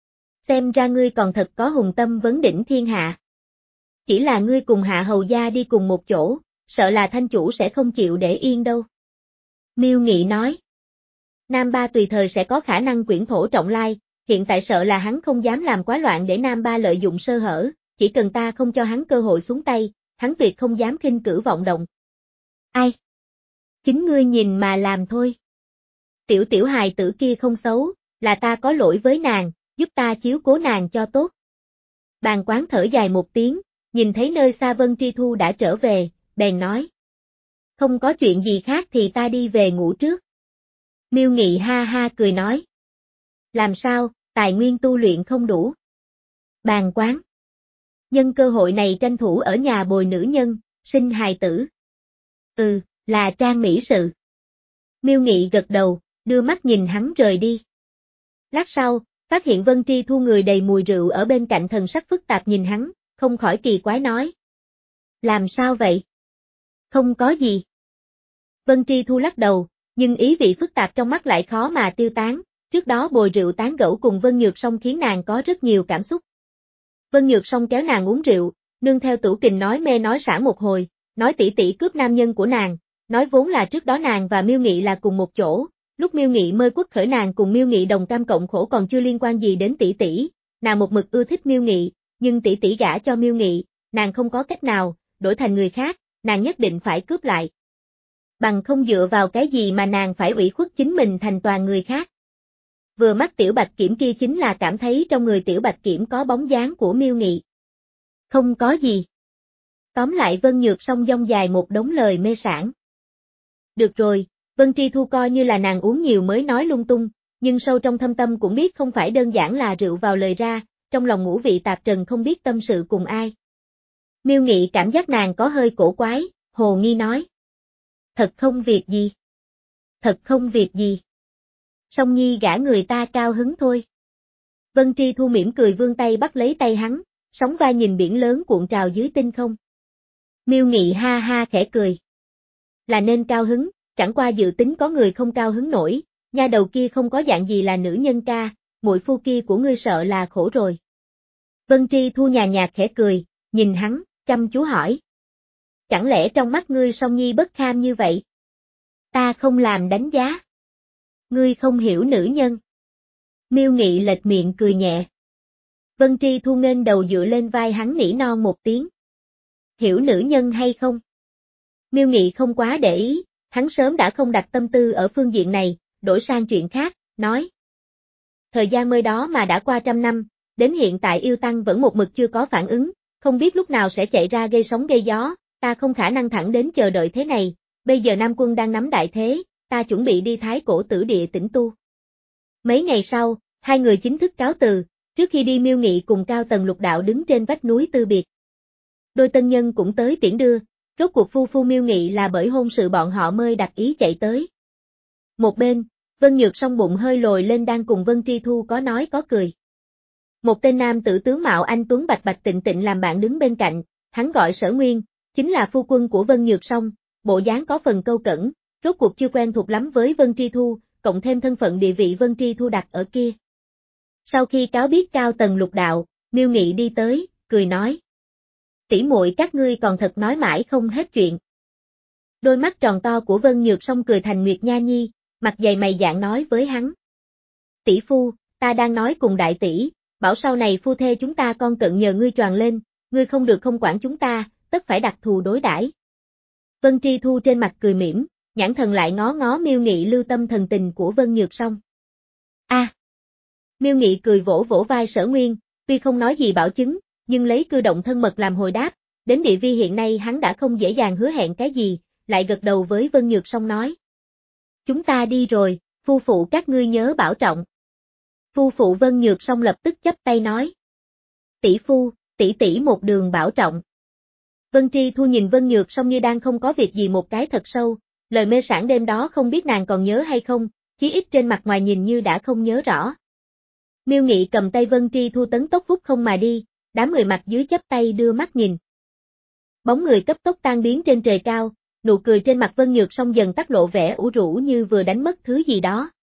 Xem ra ngươi còn thật có hùng tâm vấn đỉnh thiên hạ. Chỉ là ngươi cùng Hạ Hầu gia đi cùng một chỗ, sợ là thanh chủ sẽ không chịu để yên đâu. Miêu Nghị nói. Nam Ba tùy thời sẽ có khả năng quyển thổ trọng lai, hiện tại sợ là hắn không dám làm quá loạn để Nam Ba lợi dụng sơ hở, chỉ cần ta không cho hắn cơ hội xuống tay, hắn tuyệt không dám khinh cử vọng động. Ai? Chính ngươi nhìn mà làm thôi. Tiểu tiểu hài tử kia không xấu, là ta có lỗi với nàng, giúp ta chiếu cố nàng cho tốt. Bàn Quán thở dài một tiếng, nhìn thấy nơi xa Vân Tri Thu đã trở về, bèn nói. Không có chuyện gì khác thì ta đi về ngủ trước. Miêu Nghị ha ha cười nói. Làm sao, tài nguyên tu luyện không đủ. Bàn Quán. Nhân cơ hội này tranh thủ ở nhà bồi nữ nhân, sinh hài tử. Ừ, là trang mỹ sự. Miêu Nghị gật đầu, đưa mắt nhìn hắn rời đi. Lát sau, phát hiện Vân Tri Thu người đầy mùi rượu ở bên cạnh, thần sắc phức tạp nhìn hắn, không khỏi kỳ quái nói. Làm sao vậy? Không có gì. Vân Tri Thu lắc đầu, nhưng ý vị phức tạp trong mắt lại khó mà tiêu tán, trước đó bồi rượu tán gẫu cùng Vân Nhược Song khiến nàng có rất nhiều cảm xúc. Vân Nhược Song kéo nàng uống rượu, nương theo tủ kình nói mê nói xả một hồi, nói tỷ tỷ cướp nam nhân của nàng, nói vốn là trước đó nàng và Miêu Nghị là cùng một chỗ, lúc Miêu Nghị mơ quất khởi nàng cùng Miêu Nghị đồng cam cộng khổ còn chưa liên quan gì đến tỷ tỷ, nàng một mực ưa thích Miêu Nghị, nhưng tỷ tỷ gả cho Miêu Nghị, nàng không có cách nào, đổi thành người khác, nàng nhất định phải cướp lại. Bằng không dựa vào cái gì mà nàng phải ủy khuất chính mình thành toàn người khác. Vừa mắt Tiểu Bạch Kiểm kia chính là cảm thấy trong người Tiểu Bạch Kiểm có bóng dáng của Miêu Nghị. Không có gì. Tóm lại Vân Nhược Song dông dài một đống lời mê sảng. Được rồi, Vân Tri Thu coi như là nàng uống nhiều mới nói lung tung, nhưng sâu trong thâm tâm cũng biết không phải đơn giản là rượu vào lời ra, trong lòng ngũ vị tạp trần không biết tâm sự cùng ai. Miêu Nghị cảm giác nàng có hơi cổ quái, hồ nghi nói. Thật không việc gì. Thật không việc gì. Song Nhi gả người ta cao hứng thôi. Vân Tri Thu mỉm cười vươn tay bắt lấy tay hắn, sóng vai nhìn biển lớn cuộn trào dưới tinh không. Miêu Nghị ha ha khẽ cười. Là nên cao hứng, chẳng qua dự tính có người không cao hứng nổi, nha đầu kia không có dạng gì là nữ nhân ca, muội phu kia của ngươi sợ là khổ rồi. Vân Tri Thu nhàn nhạt khẽ cười, nhìn hắn, chăm chú hỏi. Chẳng lẽ trong mắt ngươi Song Nhi bất kham như vậy? Ta không làm đánh giá. Ngươi không hiểu nữ nhân. Miêu Nghị lệch miệng cười nhẹ. Vân Tri Thu nghênh đầu dựa lên vai hắn nỉ non một tiếng. Hiểu nữ nhân hay không? Miêu Nghị không quá để ý, hắn sớm đã không đặt tâm tư ở phương diện này, đổi sang chuyện khác, nói. Thời gian mới đó mà đã qua trăm năm, đến hiện tại yêu tăng vẫn một mực chưa có phản ứng, không biết lúc nào sẽ chạy ra gây sóng gây gió, ta không khả năng thẳng đến chờ đợi thế này, bây giờ Nam Quân đang nắm đại thế, ta chuẩn bị đi Thái Cổ Tử Địa tĩnh tu. Mấy ngày sau, hai người chính thức cáo từ, trước khi đi Miêu Nghị cùng Cao Tần Lục Đạo đứng trên vách núi từ biệt. Đôi tân nhân cũng tới tiễn đưa, rốt cuộc phu phu Miêu Nghị là bởi hôn sự bọn họ mới đặt ý chạy tới. Một bên, Vân Nhược song bụng hơi lồi lên đang cùng Vân Tri Thu có nói có cười. Một tên nam tử tướng mạo anh tuấn bạch bạch tịnh tịnh làm bạn đứng bên cạnh, hắn gọi Sở Nguyên, chính là phu quân của Vân Nhược song, bộ dáng có phần câu cẩn, rốt cuộc chưa quen thuộc lắm với Vân Tri Thu, cộng thêm thân phận địa vị Vân Tri Thu đặt ở kia. Sau khi cáo biết Cao Tần Lục Đạo, Miêu Nghị đi tới, cười nói. Tỷ muội các ngươi còn thật nói mãi không hết chuyện. Đôi mắt tròn to của Vân Nhược song cười thành Nguyệt Nha Nhi, mặt dày mày dạn nói với hắn. Tỷ phu, ta đang nói cùng đại tỷ, bảo sau này phu thê chúng ta con cận nhờ ngươi choàng lên, ngươi không được không quản chúng ta, tất phải đặc thù đối đãi. Vân Tri Thu trên mặt cười mỉm, nhãn thần lại ngó ngó Miêu Nghị lưu tâm thần tình của Vân Nhược song. A. À. Miêu Nghị cười vỗ vỗ vai Sở Nguyên, tuy không nói gì bảo chứng, nhưng lấy cư động thân mật làm hồi đáp, đến địa vi hiện nay hắn đã không dễ dàng hứa hẹn cái gì, lại gật đầu với Vân Nhược song nói. Chúng ta đi rồi, phu phụ các ngươi nhớ bảo trọng. Phu phụ Vân Nhược song lập tức chắp tay nói. Tỷ phu, tỷ tỷ một đường bảo trọng. Vân Tri Thu nhìn Vân Nhược song như đang không có việc gì một cái thật sâu, lời mê sảng đêm đó không biết nàng còn nhớ hay không, chí ít trên mặt ngoài nhìn như đã không nhớ rõ. Miêu Nghị cầm tay Vân Tri Thu tấn tốc vút không mà đi, đám người mặt dưới chắp tay đưa mắt nhìn. Bóng người cấp tốc tan biến trên trời cao, nụ cười trên mặt Vân Nhược song dần tắt lộ vẻ ủ rũ như vừa đánh mất thứ gì đó.